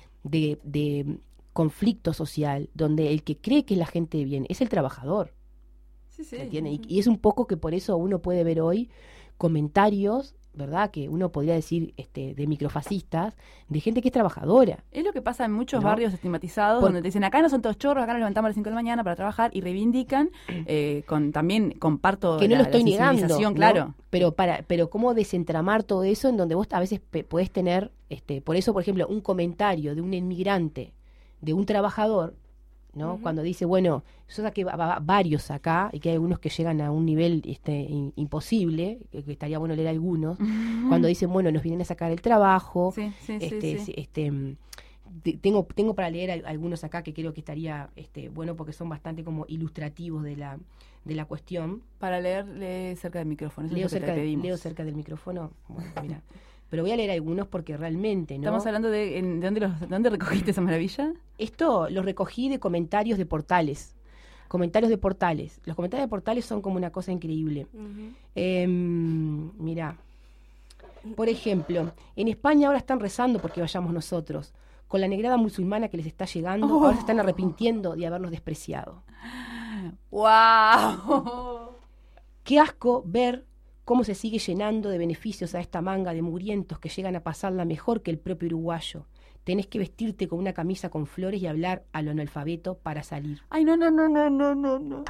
de conflicto social donde el que cree que es la gente de bien es el trabajador. Sí. ¿Entiendes? Y es un poco que por eso uno puede ver hoy comentarios, ¿verdad?, que uno podría decir de microfascistas, de gente que es trabajadora. Es lo que pasa en muchos barrios estigmatizados, donde te dicen, acá no son todos chorros, acá nos levantamos a las 5 de la mañana para trabajar, y reivindican, también comparto que no lo estoy negando, claro. ¿no? Pero cómo desentramar todo eso en donde vos a veces podés tener, por eso, por ejemplo, un comentario de un inmigrante, de un trabajador, ¿no? Cuando dice, bueno, yo saqué varios acá, y que hay algunos que llegan a un nivel imposible, que estaría bueno leer algunos, cuando dicen, bueno, nos vienen a sacar el trabajo, tengo para leer algunos acá que creo que estaría bueno, porque son bastante como ilustrativos de la cuestión. Para leer cerca del micrófono. Leo cerca del micrófono. Bueno, mira. Pero voy a leer algunos porque realmente, ¿no? Estamos hablando de dónde recogiste esa maravilla. Esto lo recogí de comentarios de portales. Comentarios de portales. Los comentarios de portales son como una cosa increíble. Mirá. Por ejemplo, en España ahora están rezando porque vayamos nosotros. Con la negrada musulmana que les está llegando, ahora se están arrepintiendo de habernos despreciado. ¡Wow! Qué asco ver cómo se sigue llenando de beneficios a esta manga de mugrientos que llegan a pasarla mejor que el propio uruguayo. Tenés que vestirte con una camisa con flores y hablar a lo analfabeto para salir. ¡Ay, no!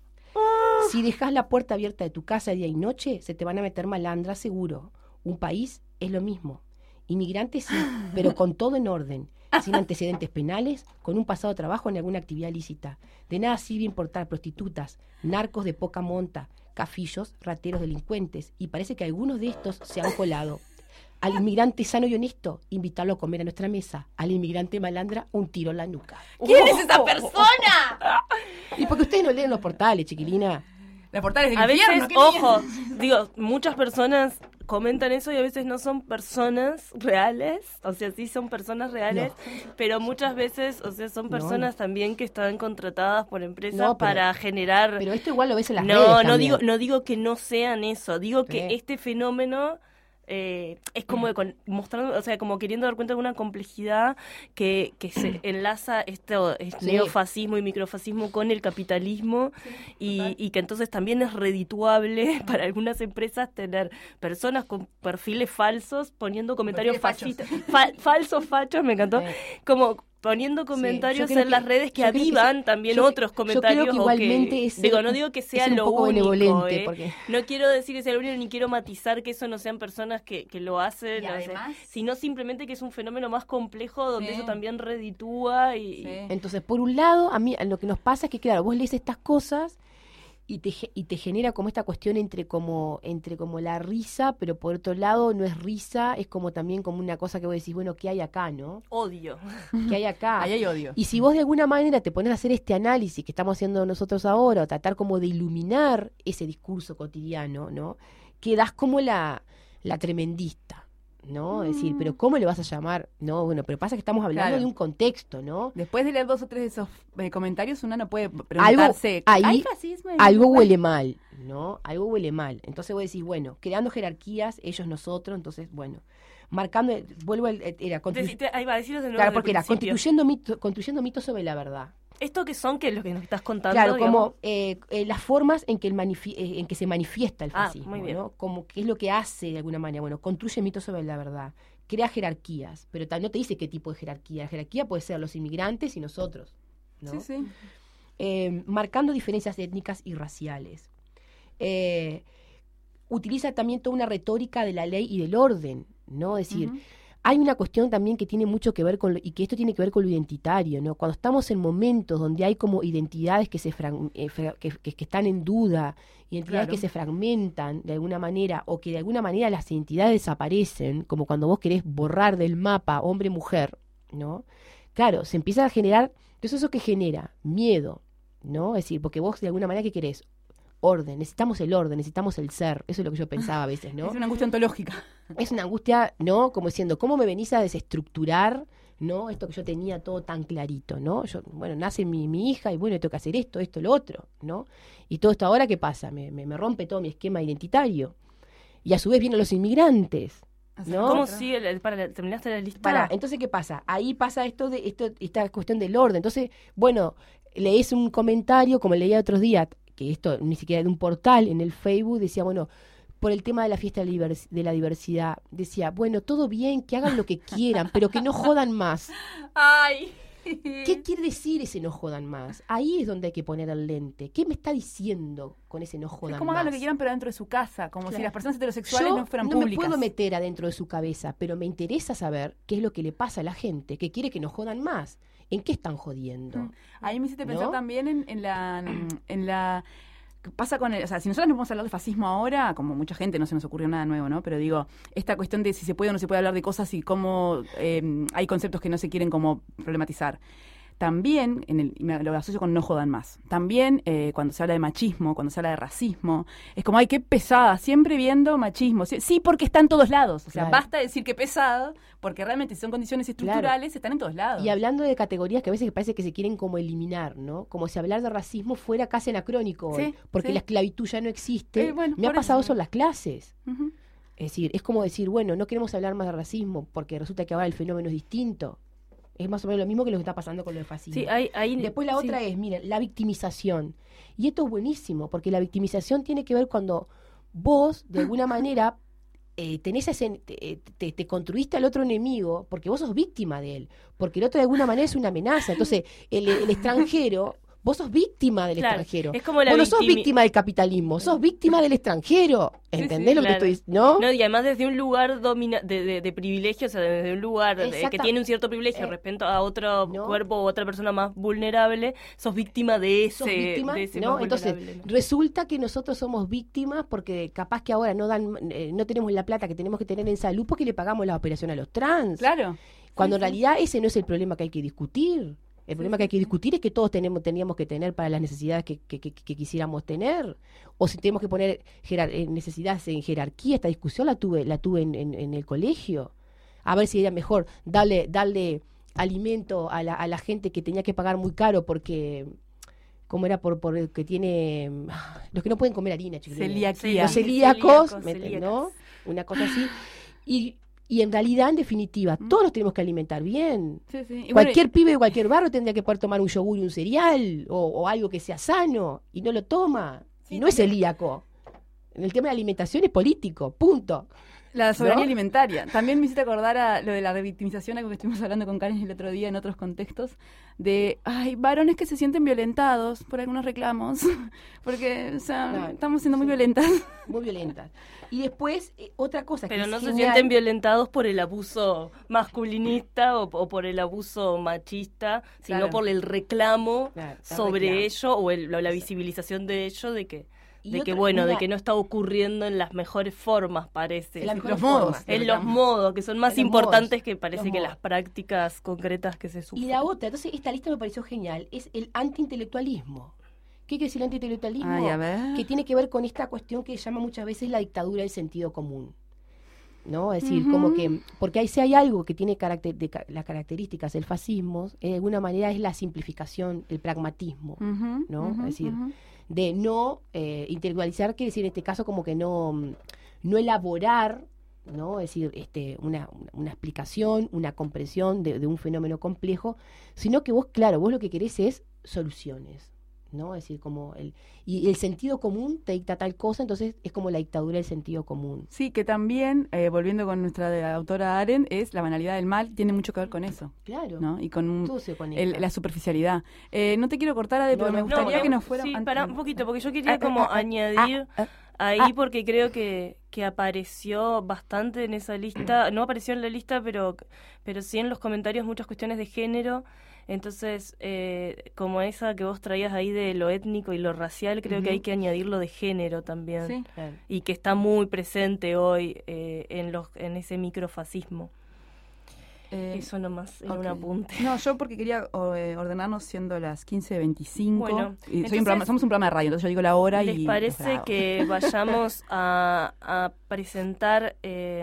Si dejás la puerta abierta de tu casa día y noche, se te van a meter malandras seguro. Un país es lo mismo. Inmigrantes sí, pero con todo en orden. Sin antecedentes penales, con un pasado de trabajo en alguna actividad lícita. De nada sirve importar prostitutas, narcos de poca monta, cafillos, rateros, delincuentes, y parece que algunos de estos se han colado. Al inmigrante sano y honesto, invitarlo a comer a nuestra mesa. Al inmigrante malandra, un tiro en la nuca. ¿Quién es esa persona? Y porque ustedes no leen los portales, chiquilina. Los portales del a infierno. veces, ojo, digo, muchas personas comentan eso y a veces no son personas reales, o sea, sí son personas reales, pero muchas veces, o sea, son personas también que están contratadas por empresas para generar... Pero esto igual lo ves en las redes no digo que no sean eso, digo que este fenómeno... es como mostrando, o sea, como queriendo dar cuenta de una complejidad que se enlaza neofascismo y microfascismo con el capitalismo y que entonces también es redituable para algunas empresas tener personas con perfiles falsos poniendo comentarios fascistas, falsos fachos, me encantó, como poniendo comentarios en las redes que avivan también otros comentarios. Yo creo que igualmente no digo que sea lo único, no quiero decir que sea lo único, ni quiero matizar que eso no sean personas que lo hacen, sino simplemente que es un fenómeno más complejo donde eso también reditúa. Entonces, por un lado, a mí lo que nos pasa es que, claro, vos lees estas cosas y te genera como esta cuestión entre como la risa, pero por otro lado no es risa, es como también como una cosa que vos decís, bueno, ¿qué hay acá, no? Odio. ¿Qué hay acá? Ahí hay odio. Y si vos de alguna manera te pones a hacer este análisis que estamos haciendo nosotros ahora, o tratar como de iluminar ese discurso cotidiano, ¿no? Quedás como la tremendista, ¿no? Es decir, pero ¿cómo le vas a llamar? No, bueno, pero pasa que estamos hablando de un contexto, ¿no? Después de leer 2 o 3 de esos comentarios, uno no puede preguntarse, ¿hay fascismo? Algo huele mal, ¿no? Algo huele mal. Entonces vos decís, bueno, creando jerarquías, ellos, nosotros, entonces, bueno, marcando, vuelvo, era... ahí va, decirlo de nuevo. Claro, porque era construyendo mitos sobre la verdad. ¿Esto qué son? ¿Qué es lo que nos estás contando? Claro, como las formas en que en que se manifiesta el fascismo, muy bien. ¿no? Como qué es lo que hace de alguna manera. Bueno, construye mitos sobre la verdad, crea jerarquías, pero no te dice qué tipo de jerarquía. La jerarquía puede ser los inmigrantes y nosotros, ¿no? Sí. Marcando diferencias étnicas y raciales. Utiliza también toda una retórica de la ley y del orden, ¿no? Es decir, hay una cuestión también que tiene mucho que ver con y que esto tiene que ver con lo identitario, ¿no? Cuando estamos en momentos donde hay como identidades que que están en duda, identidades que se fragmentan de alguna manera, o que de alguna manera las identidades desaparecen, como cuando vos querés borrar del mapa hombre-mujer, ¿no? Claro, se empieza a generar, entonces eso que genera miedo, ¿no? Es decir, porque vos de alguna manera, ¿qué querés? Orden, necesitamos el orden, necesitamos el ser. Eso es lo que yo pensaba a veces, ¿no? Es una angustia ontológica. Es una angustia, ¿no? Como diciendo, ¿cómo me venís a desestructurar, ¿no? Esto que yo tenía todo tan clarito, ¿no? Bueno, nace mi hija y bueno, tengo que hacer esto, lo otro, ¿no? Y todo esto ahora, ¿qué pasa? Me rompe todo mi esquema identitario. Y a su vez vienen los inmigrantes, ¿no? ¿Cómo sigue? ¿Terminaste la lista? Entonces, ¿qué pasa? Ahí pasa esta cuestión del orden. Entonces, bueno, lees un comentario, como leía otros días, que esto ni siquiera de un portal en el Facebook, decía, bueno, por el tema de la fiesta de la diversidad, decía, bueno, todo bien, que hagan lo que quieran, pero que no jodan más. ¡Ay! ¿Qué quiere decir ese no jodan más? Ahí es donde hay que poner el lente. ¿Qué me está diciendo con ese no jodan más? Es como hagan lo que quieran, pero dentro de su casa, como si las personas heterosexuales no fueran públicas. Yo no me puedo meter adentro de su cabeza, pero me interesa saber qué es lo que le pasa a la gente, que quiere que no jodan más. ¿En qué están jodiendo? Ahí me hiciste pensar también en la ¿qué pasa con o sea, si nosotros nos vamos a hablar de fascismo ahora, como mucha gente, no se nos ocurrió nada nuevo, ¿no? Pero digo, esta cuestión de si se puede o no se puede hablar de cosas y cómo hay conceptos que no se quieren como problematizar. También, lo asocio con no jodan más. También cuando se habla de machismo, cuando se habla de racismo, es como, ay, qué pesada, siempre viendo machismo. Sí, porque está en todos lados. O sea, basta decir que pesado, porque realmente si son condiciones estructurales, están en todos lados. Y hablando de categorías que a veces parece que se quieren como eliminar, ¿no? Como si hablar de racismo fuera casi anacrónico hoy, porque la esclavitud ya no existe. Me ha pasado eso en las clases. Es decir, es como decir, bueno, no queremos hablar más de racismo, porque resulta que ahora el fenómeno es distinto. Es más o menos lo mismo que lo que está pasando con lo de fascismo. Sí, después la otra es, miren, la victimización. Y esto es buenísimo, porque la victimización tiene que ver cuando vos, de alguna manera, te construiste al otro enemigo, porque vos sos víctima de él, porque el otro de alguna manera es una amenaza. Entonces, el extranjero... Vos sos víctima del extranjero. Es como vos no sos víctima del capitalismo, sos víctima del extranjero. ¿Entendés lo que estoy diciendo? ¿No? Y además desde un lugar de privilegio, o sea, desde un lugar que tiene un cierto privilegio respecto a otro cuerpo o otra persona más vulnerable, sos víctima de ese. ¿Sos víctima? De ese ¿no? Entonces, resulta que nosotros somos víctimas porque capaz que ahora no tenemos la plata que tenemos que tener en salud porque le pagamos la operación a los trans. Claro. Cuando en realidad ese no es el problema que hay que discutir. El problema que hay que discutir es que todos teníamos que tener para las necesidades que quisiéramos tener. O si tenemos que poner necesidades en jerarquía. Esta discusión la tuve en el colegio. A ver si era mejor darle alimento a la gente que tenía que pagar muy caro porque... ¿Cómo era? Por que tiene... Los que no pueden comer harina, chicos. Celiaquía. Los celíacos, ¿no? Una cosa así. Y en realidad, en definitiva, todos nos tenemos que alimentar bien. Sí. Cualquier pibe de cualquier barrio tendría que poder tomar un yogur y un cereal o algo que sea sano y no lo toma. Y no es celíaco. En el tema de la alimentación es político, punto. La soberanía alimentaria. También me hiciste acordar a lo de la revictimización, algo que estuvimos hablando con Karen el otro día en otros contextos, de, varones que se sienten violentados por algunos reclamos, porque, o sea, estamos siendo muy violentas. Muy violentas. Y después, otra cosa pero que no es se genial, sienten violentados por el abuso masculinista o por el abuso machista, sino por el reclamo sobre ello o la visibilización de ello, de que no está ocurriendo en las mejores formas, parece. En los modos. En los modos, que son más importantes que parece que las prácticas concretas que se sufren. Y la otra, entonces esta lista me pareció genial, es el antiintelectualismo. ¿Qué quiere decir el antiintelectualismo? A ver. Que tiene que ver con esta cuestión que se llama muchas veces la dictadura del sentido común. ¿no? Es decir, como que, porque si hay algo que tiene las características del fascismo, de alguna manera es la simplificación, el pragmatismo, ¿no? Es decir, de no intelectualizar, quiere decir en este caso como que no elaborar, ¿no? Es decir, una explicación, una comprensión de un fenómeno complejo, sino que vos lo que querés es soluciones, ¿no? Es decir, como y el sentido común te dicta tal cosa, entonces es como la dictadura del sentido común. Sí, que también, volviendo con nuestra autora Arendt, es la banalidad del mal, tiene mucho que ver con eso. Claro. ¿No? Y con la superficialidad. No te quiero cortar, Ade, pero me gustaría que nos fuera... Sí, para un poquito, porque yo quería añadir ahí, porque creo que apareció bastante en esa lista, no apareció en la lista, pero sí en los comentarios muchas cuestiones de género. Entonces, como esa que vos traías ahí de lo étnico y lo racial, creo que hay que añadirlo de género también. Sí. Y que está muy presente hoy en ese microfascismo. Eso nomás, era un apunte. No, yo porque quería ordenarnos siendo las 15:25. Bueno, y somos un programa de radio, entonces yo digo la hora y... ¿Les parece que vayamos a presentar...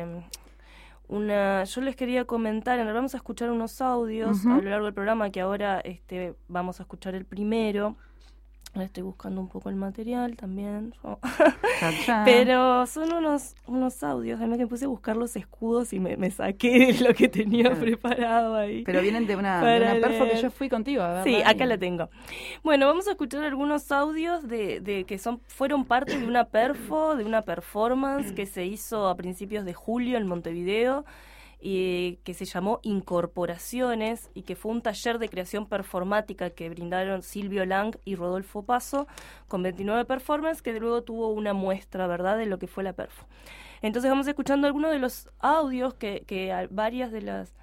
yo les quería comentar, vamos a escuchar unos audios a lo largo del programa, que ahora vamos a escuchar el primero. Ahora estoy buscando un poco el material también. Pero son unos audios. Además que me puse a buscar los escudos y me saqué lo que tenía preparado ahí. Pero vienen de una perfo que yo fui contigo, ¿verdad? Sí, acá la tengo. Bueno, vamos a escuchar algunos audios de que fueron parte de una perfo, de una performance que se hizo a principios de julio en Montevideo, y que se llamó Incorporaciones, y que fue un taller de creación performática que brindaron Silvio Lang y Rodolfo Paso, con 29 performances, que luego tuvo una muestra, ¿verdad?, de lo que fue la perfo. Entonces vamos escuchando algunos de los audios que varias de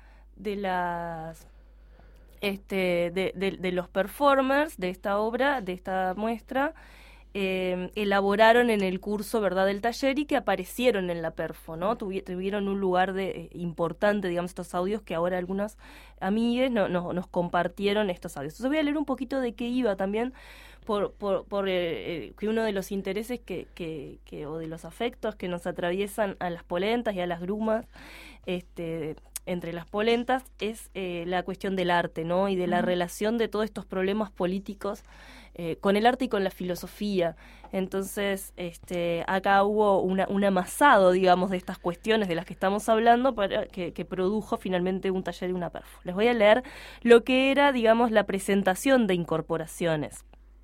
los performers de esta obra, de esta muestra, elaboraron en el curso, ¿verdad?, del taller, y que aparecieron en la perfo, ¿no? Tuvieron un lugar importante, digamos, estos audios, que ahora algunas amigas nos compartieron estos audios. Entonces voy a leer un poquito de qué iba también, por que uno de los intereses o de los afectos que nos atraviesan a las polentas y a las grumas, entre las polentas, es la cuestión del arte, ¿no? Y de la relación de todos estos problemas políticos con el arte y con la filosofía. Entonces, acá hubo un amasado, digamos, de estas cuestiones de las que estamos hablando, para que produjo finalmente un taller y una perfo. Les voy a leer lo que era, digamos, la presentación de Incorporaciones.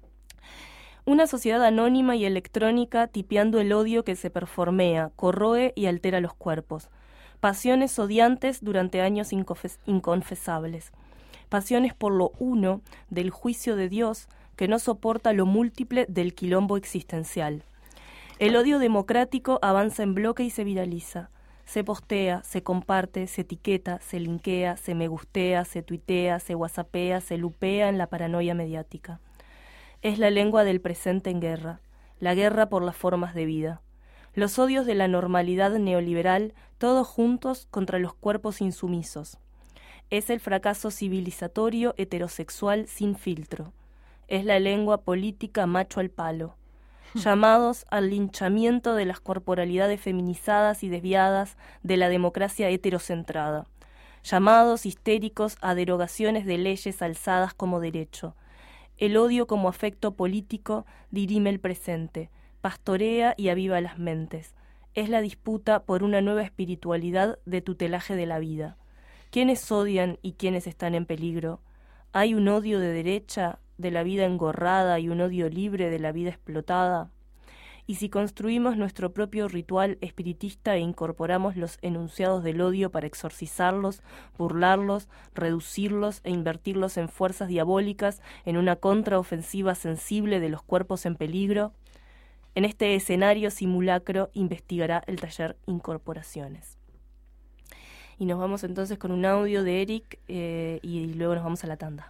Una sociedad anónima y electrónica tipeando el odio que se performea, corroe y altera los cuerpos. Pasiones odiantes durante años inconfesables. Pasiones por lo uno del juicio de Dios, que no soporta lo múltiple del quilombo existencial. El odio democrático avanza en bloque y se viraliza. Se postea, se comparte, se etiqueta, se linkea, se me gustea, se tuitea, se whatsappea, se lupea en la paranoia mediática. Es la lengua del presente en guerra, la guerra por las formas de vida. Los odios de la normalidad neoliberal, todos juntos contra los cuerpos insumisos. Es el fracaso civilizatorio heterosexual sin filtro. Es la lengua política macho al palo. Llamados al linchamiento de las corporalidades feminizadas y desviadas de la democracia heterocentrada. Llamados histéricos a derogaciones de leyes alzadas como derecho. El odio como afecto político dirime el presente, pastorea y aviva las mentes. Es la disputa por una nueva espiritualidad de tutelaje de la vida. ¿Quiénes odian y quiénes están en peligro? ¿Hay un odio de derecha, de la vida engorrada, y un odio libre de la vida explotada? Y si construimos nuestro propio ritual espiritista e incorporamos los enunciados del odio para exorcizarlos, burlarlos, reducirlos e invertirlos en fuerzas diabólicas en una contraofensiva sensible de los cuerpos en peligro, en este escenario simulacro investigará el taller Incorporaciones. Y nos vamos entonces con un audio de Eric y luego nos vamos a la tanda.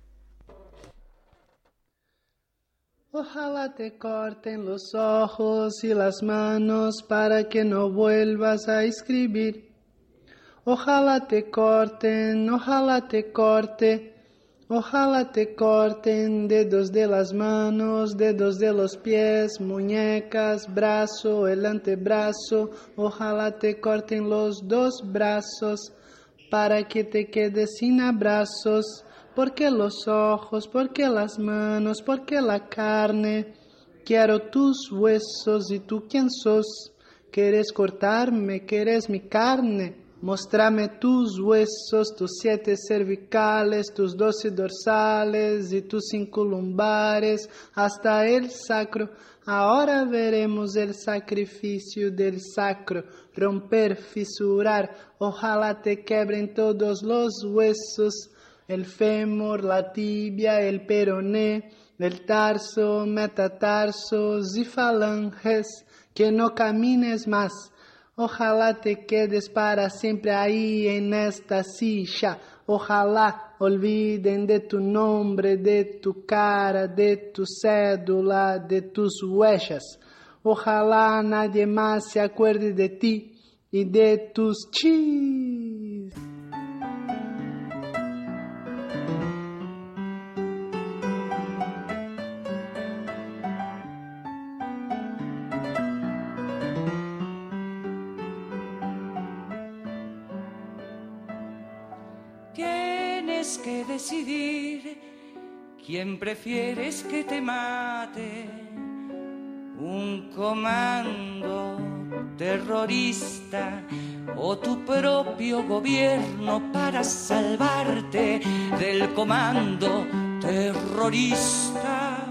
Ojalá te corten los ojos y las manos para que no vuelvas a escribir. Ojalá te corten, ojalá te corte Ojalá te corten dedos de las manos, dedos de los pies, muñecas, brazo, el antebrazo. Ojalá te corten los 2 brazos para que te quedes sin abrazos. ¿Por qué los ojos? ¿Por qué las manos? ¿Por qué la carne? Quiero tus huesos y tú quién sos. ¿Quieres cortarme? ¿Quieres mi carne? Mostrame tus huesos, tus 7 cervicales, tus 12 dorsales y tus 5 lumbares, hasta el sacro. Ahora veremos el sacrificio del sacro, romper, fisurar. Ojalá te quebren todos los huesos, el fémur, la tibia, el peroné, el tarso, metatarsos y falanges, que no camines más. Ojalá te quedes para siempre ahí en esta silla. Ojalá olviden de tu nombre, de tu cara, de tu cédula, de tus huellas. Ojalá nadie más se acuerde de ti y de tus chis. Tienes que decidir quién prefieres que te mate, un comando terrorista o tu propio gobierno para salvarte del comando terrorista.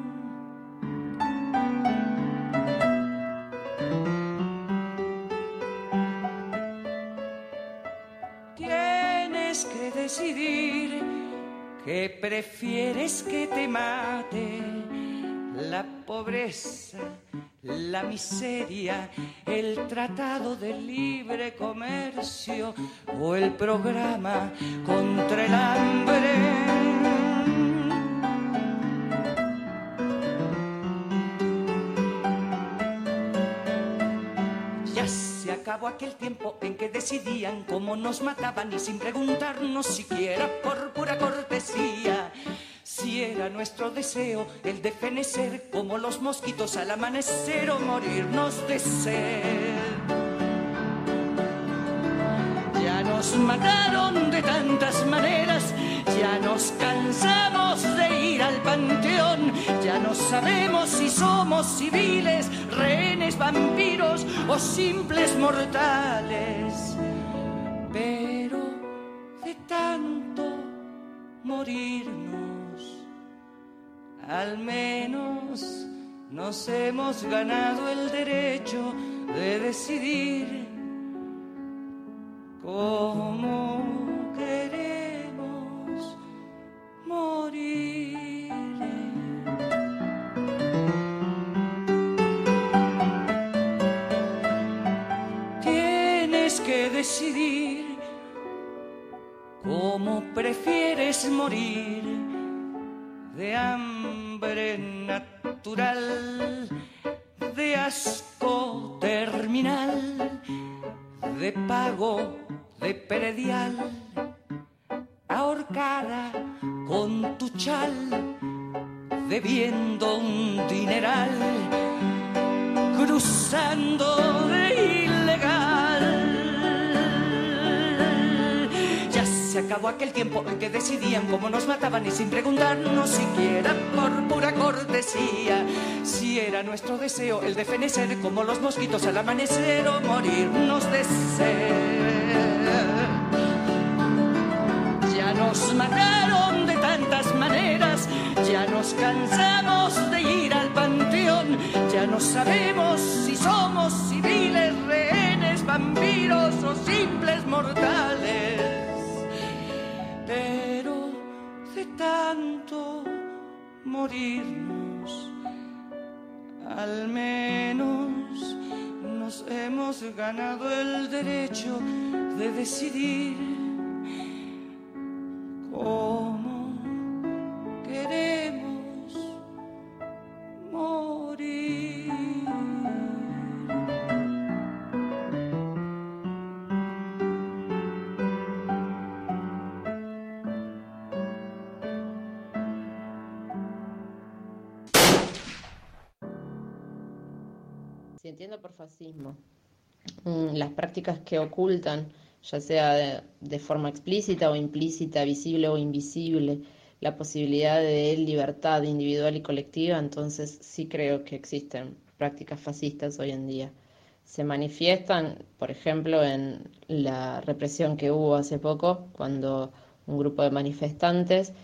Tienes que decidir que prefieres que te mate la pobreza, la miseria, el tratado de libre comercio o el programa contra el hambre. Acabó aquel tiempo en que decidían cómo nos mataban y sin preguntarnos siquiera por pura cortesía. Si era nuestro deseo el de fenecer como los mosquitos al amanecer o morirnos de sed. Ya nos mataron de tantas maneras, ya nos cansamos de ir al panteón, ya no sabemos si somos civiles, rehenes, vampiros o simples mortales. Pero de tanto morirnos, al menos nos hemos ganado el derecho de decidir cómo queremos morir. Tienes que decidir cómo prefieres morir, de hambre natural, de asco terminal, de pago de predial, ahorcada con tu chal, debiendo un dineral, cruzando de ilegal. Ya se acabó aquel tiempo en que decidían cómo nos mataban y sin preguntarnos siquiera por pura cortesía si era nuestro deseo el de fenecer como los mosquitos al amanecer o morirnos de sed. Ya nos mataron de tantas maneras, ya nos cansamos de ir al panteón, ya no sabemos si somos civiles, rehenes, vampiros o simples mortales. Pero de tanto morirnos, al menos nos hemos ganado el derecho de decidir cómo queremos morir. Sí, entiendo por fascismo las prácticas que ocultan, ya sea de forma explícita o implícita, visible o invisible, la posibilidad de libertad individual y colectiva. Entonces sí creo que existen prácticas fascistas hoy en día. Se manifiestan, por ejemplo, en la represión que hubo hace poco, cuando un grupo de manifestantes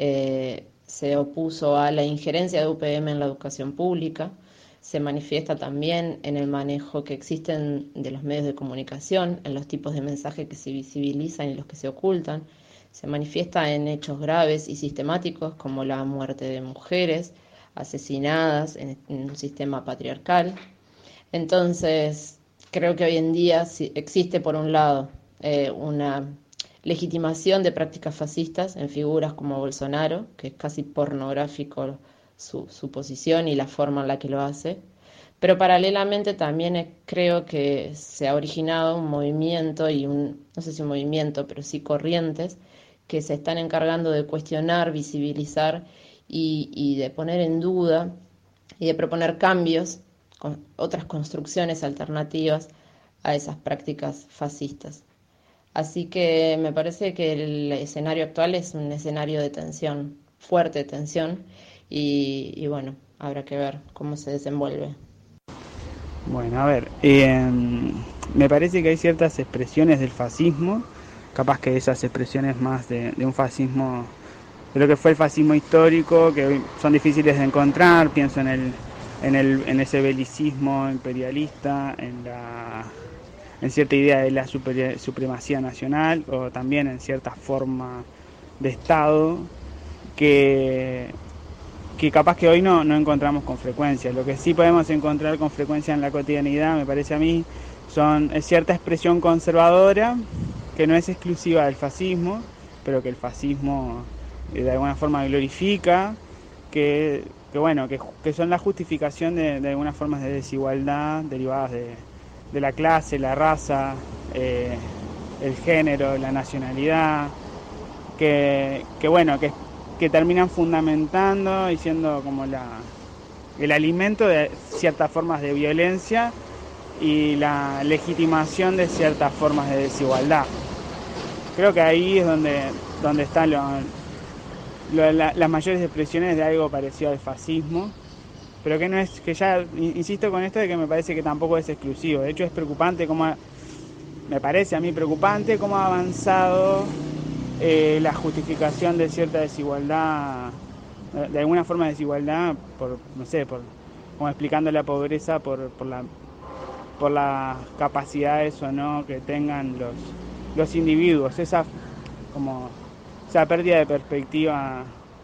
se opuso a la injerencia de UPM en la educación pública. Se manifiesta también en el manejo que existen de los medios de comunicación, en los tipos de mensajes que se visibilizan y los que se ocultan. Se manifiesta en hechos graves y sistemáticos como la muerte de mujeres asesinadas en un sistema patriarcal. Entonces, creo que hoy en día existe, por un lado, una legitimación de prácticas fascistas en figuras como Bolsonaro, que es casi pornográfico su posición y la forma en la que lo hace, pero paralelamente también creo que se ha originado un movimiento no sé si un movimiento, pero sí corrientes que se están encargando de cuestionar, visibilizar y de poner en duda y de proponer cambios, con otras construcciones alternativas a esas prácticas fascistas. Así que me parece que el escenario actual es un escenario de tensión, fuerte tensión, y bueno, habrá que ver cómo se desenvuelve. Bueno, a ver, me parece que hay ciertas expresiones del fascismo, capaz que esas expresiones más de un fascismo, de lo que fue el fascismo histórico, que hoy son difíciles de encontrar. Pienso en ese belicismo imperialista, en cierta idea de la supremacía nacional, o también en cierta forma de Estado que capaz que hoy no encontramos con frecuencia. Lo que sí podemos encontrar con frecuencia en la cotidianidad, me parece a mí, es cierta expresión conservadora que no es exclusiva del fascismo, pero que el fascismo de alguna forma glorifica, que son la justificación de algunas formas de desigualdad derivadas de la clase, la raza, el género, la nacionalidad, que terminan fundamentando y siendo como el alimento de ciertas formas de violencia y la legitimación de ciertas formas de desigualdad. Creo que ahí es donde están las mayores expresiones de algo parecido al fascismo, pero que ya insisto con esto de que me parece que tampoco es exclusivo. De hecho, es preocupante me parece a mí preocupante cómo ha avanzado la justificación de cierta desigualdad, de alguna forma de desigualdad, como explicando la pobreza por las capacidades o no que tengan los individuos, esa pérdida de perspectiva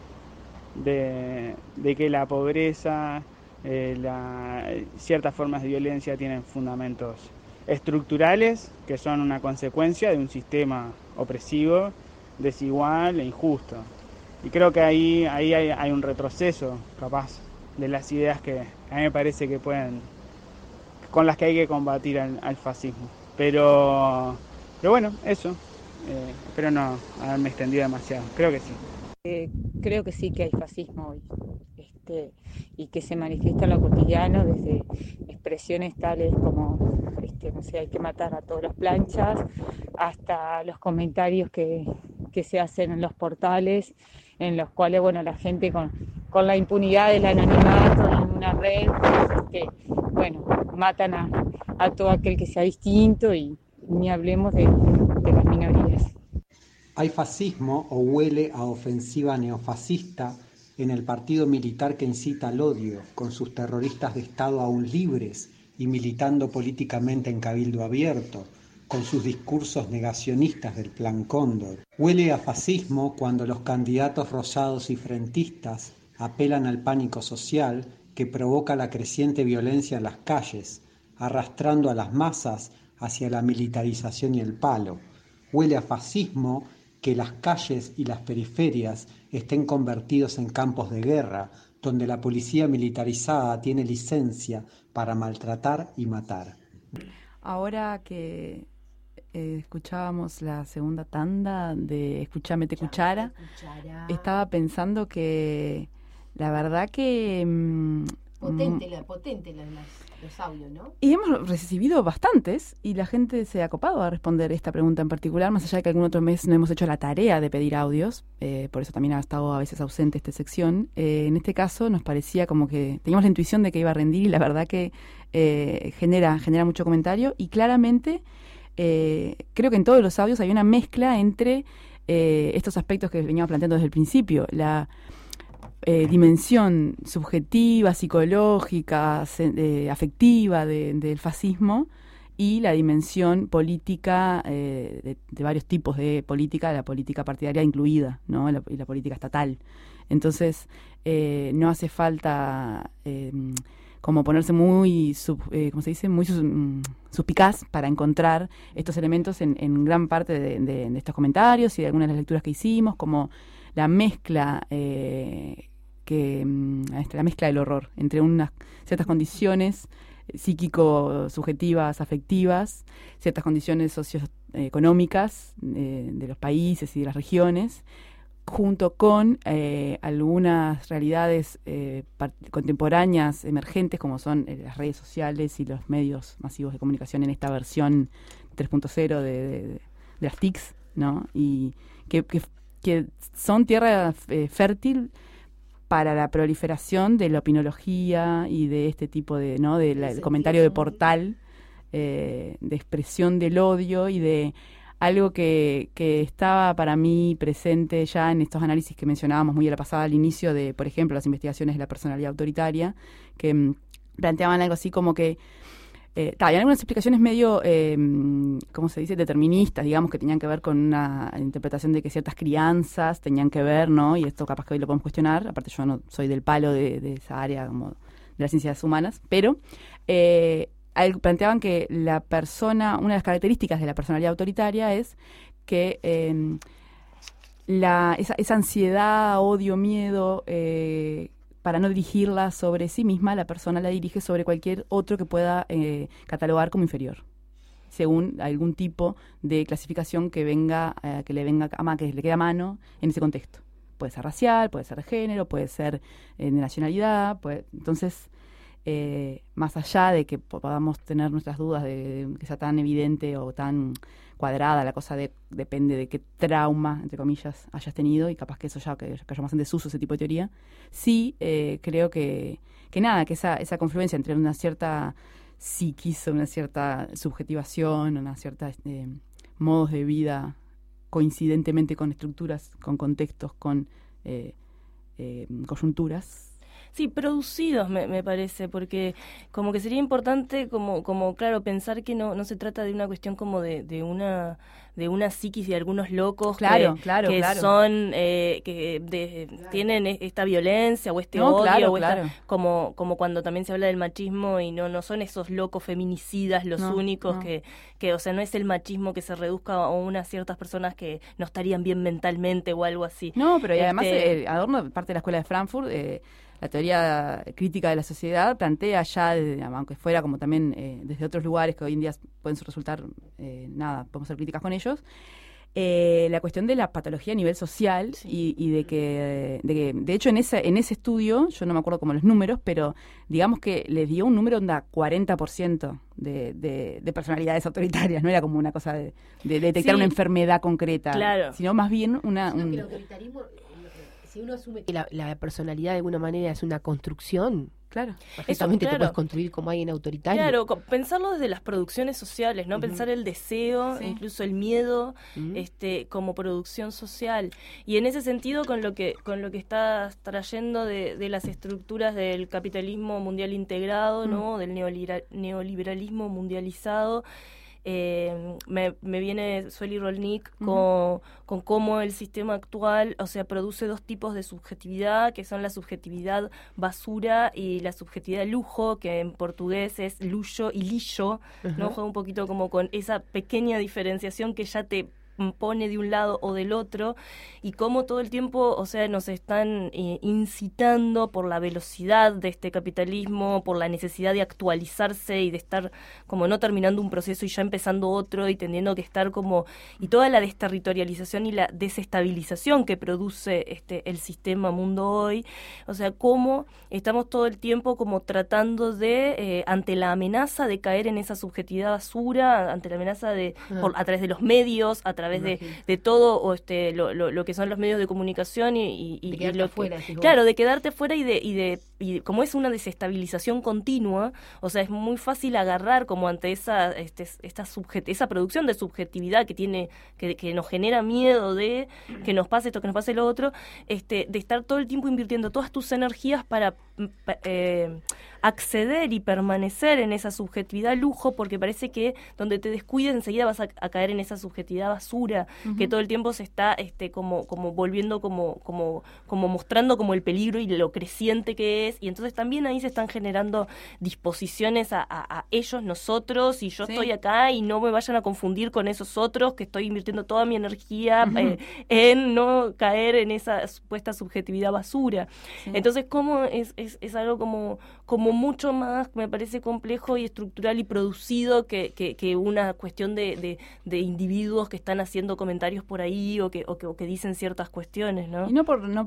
de que la pobreza, ciertas formas de violencia tienen fundamentos estructurales que son una consecuencia de un sistema opresivo, desigual e injusto. Y creo que ahí hay un retroceso capaz de las ideas que a mí me parece que con las que hay que combatir al fascismo. Pero bueno, eso. Espero no haberme extendido demasiado. Creo que sí. Creo que sí que hay fascismo hoy, y que se manifiesta en lo cotidiano desde expresiones tales como hay que matar a todas las planchas, hasta los comentarios que se hacen en los portales, en los cuales la gente con la impunidad del anonimato en una red, matan a todo aquel que sea distinto, y ni hablemos de las minorías. Hay fascismo o huele a ofensiva neofascista en el partido militar que incita al odio, con sus terroristas de Estado aún libres y militando políticamente en Cabildo Abierto, con sus discursos negacionistas del Plan Cóndor. Huele a fascismo cuando los candidatos rosados y frentistas apelan al pánico social que provoca la creciente violencia en las calles, arrastrando a las masas hacia la militarización y el palo. Huele a fascismo que las calles y las periferias estén convertidos en campos de guerra, donde la policía militarizada tiene licencia para maltratar y matar. Ahora que escuchábamos la segunda tanda de Escuchame te cuchara, estaba pensando que la verdad que Potente los audios, ¿no? Y hemos recibido bastantes y la gente se ha copado a responder esta pregunta en particular, más allá de que algún otro mes no hemos hecho la tarea de pedir audios, por eso también ha estado a veces ausente esta sección. En este caso nos parecía como que teníamos la intuición de que iba a rendir y la verdad que genera mucho comentario y claramente creo que en todos los audios hay una mezcla entre estos aspectos que veníamos planteando desde el principio, la dimensión subjetiva, psicológica, afectiva del fascismo y la dimensión política de varios tipos de política, la política partidaria incluida, ¿no? Y la política estatal. Entonces, no hace falta como ponerse muy, ¿cómo se dice? Muy suspicaz para encontrar estos elementos en gran parte de estos comentarios y de algunas de las lecturas que hicimos, como la mezcla la mezcla del horror entre unas ciertas condiciones psíquico-subjetivas, afectivas, ciertas condiciones socioeconómicas de los países y de las regiones, junto con algunas realidades contemporáneas emergentes como son las redes sociales y los medios masivos de comunicación en esta versión 3.0 de las TICs, ¿no? Y que son tierra fértil para la proliferación de la opinología y de este tipo de, ¿no? Del comentario de portal, de expresión del odio y de algo que estaba para mí presente ya en estos análisis que mencionábamos muy a la pasada al inicio de, por ejemplo, las investigaciones de la personalidad autoritaria, que planteaban algo así como que hay algunas explicaciones medio, ¿cómo se dice?, deterministas, digamos, que tenían que ver con una interpretación de que ciertas crianzas tenían que ver, ¿no? Y esto capaz que hoy lo podemos cuestionar, aparte yo no soy del palo de esa área como de las ciencias humanas, pero planteaban que la persona, una de las características de la personalidad autoritaria es que esa ansiedad, odio, miedo, para no dirigirla sobre sí misma, la persona la dirige sobre cualquier otro que pueda catalogar como inferior, según algún tipo de clasificación que le quede a mano en ese contexto. Puede ser racial, puede ser de género, puede ser de nacionalidad, entonces, más allá de que podamos tener nuestras dudas de que sea tan evidente o tan cuadrada la cosa, depende de qué trauma, entre comillas, hayas tenido, y capaz que eso ya cayó más en desuso, ese tipo de teoría. Sí, creo que esa confluencia entre una cierta psiquis, una cierta subjetivación, una cierta modos de vida coincidentemente con estructuras, con contextos, con coyunturas. Sí, producidos me parece, porque como que sería importante como claro, pensar que no se trata de una cuestión como de una psiquis de algunos locos claro. son tienen esta violencia o este odio como cuando también se habla del machismo y no son esos locos feminicidas los únicos que o sea, no es el machismo que se reduzca a unas ciertas personas que no estarían bien mentalmente o algo así. No, pero y además Adorno, parte de la Escuela de Frankfurt, la teoría crítica de la sociedad plantea ya, aunque fuera como también desde otros lugares que hoy en día pueden resultar, podemos hacer críticas con ellos, la cuestión de la patología a nivel social y de que de hecho en ese estudio, yo no me acuerdo como los números, pero digamos que les dio un número onda 40% de personalidades autoritarias, no era como una cosa de detectar una enfermedad concreta, sino más bien el autoritarismo, si uno asume que la personalidad de alguna manera es una construcción, claro, perfectamente te puedes construir como alguien autoritario. Claro, pensarlo desde las producciones sociales, ¿no? Pensar el deseo, incluso el miedo, como producción social. Y en ese sentido, con lo que estás trayendo de las estructuras del capitalismo mundial integrado, ¿no? Del neoliberalismo mundializado, me viene Sueli Rolnik con cómo el sistema actual, o sea, produce dos tipos de subjetividad, que son la subjetividad basura y la subjetividad lujo, que en portugués es lujo y lillo, ¿no? Juega un poquito como con esa pequeña diferenciación que ya te pone de un lado o del otro, y cómo todo el tiempo, o sea, nos están incitando por la velocidad de este capitalismo, por la necesidad de actualizarse y de estar como no terminando un proceso y ya empezando otro, y teniendo que estar como, y toda la desterritorialización y la desestabilización que produce el sistema mundo hoy. O sea, cómo estamos todo el tiempo como tratando de, ante la amenaza de caer en esa subjetividad basura, ante la amenaza de, a través de los medios, a través de todo, o lo que son los medios de comunicación y de quedarte afuera, claro, de quedarte fuera y como es una desestabilización continua, o sea, es muy fácil agarrar como ante esa producción de subjetividad que nos genera miedo de que nos pase esto, que nos pase lo otro, de estar todo el tiempo invirtiendo todas tus energías para acceder y permanecer en esa subjetividad lujo, porque parece que donde te descuides enseguida vas a caer en esa subjetividad basura, que todo el tiempo se está como volviendo como mostrando como el peligro y lo creciente que es, y entonces también ahí se están generando disposiciones a ellos, nosotros, y yo estoy acá y no me vayan a confundir con esos otros, que estoy invirtiendo toda mi energía en no caer en esa supuesta subjetividad basura. Entonces, ¿cómo es algo como mucho más, me parece, complejo y estructural y producido que una cuestión de individuos que están haciendo comentarios por ahí o que dicen ciertas cuestiones, ¿no? Y no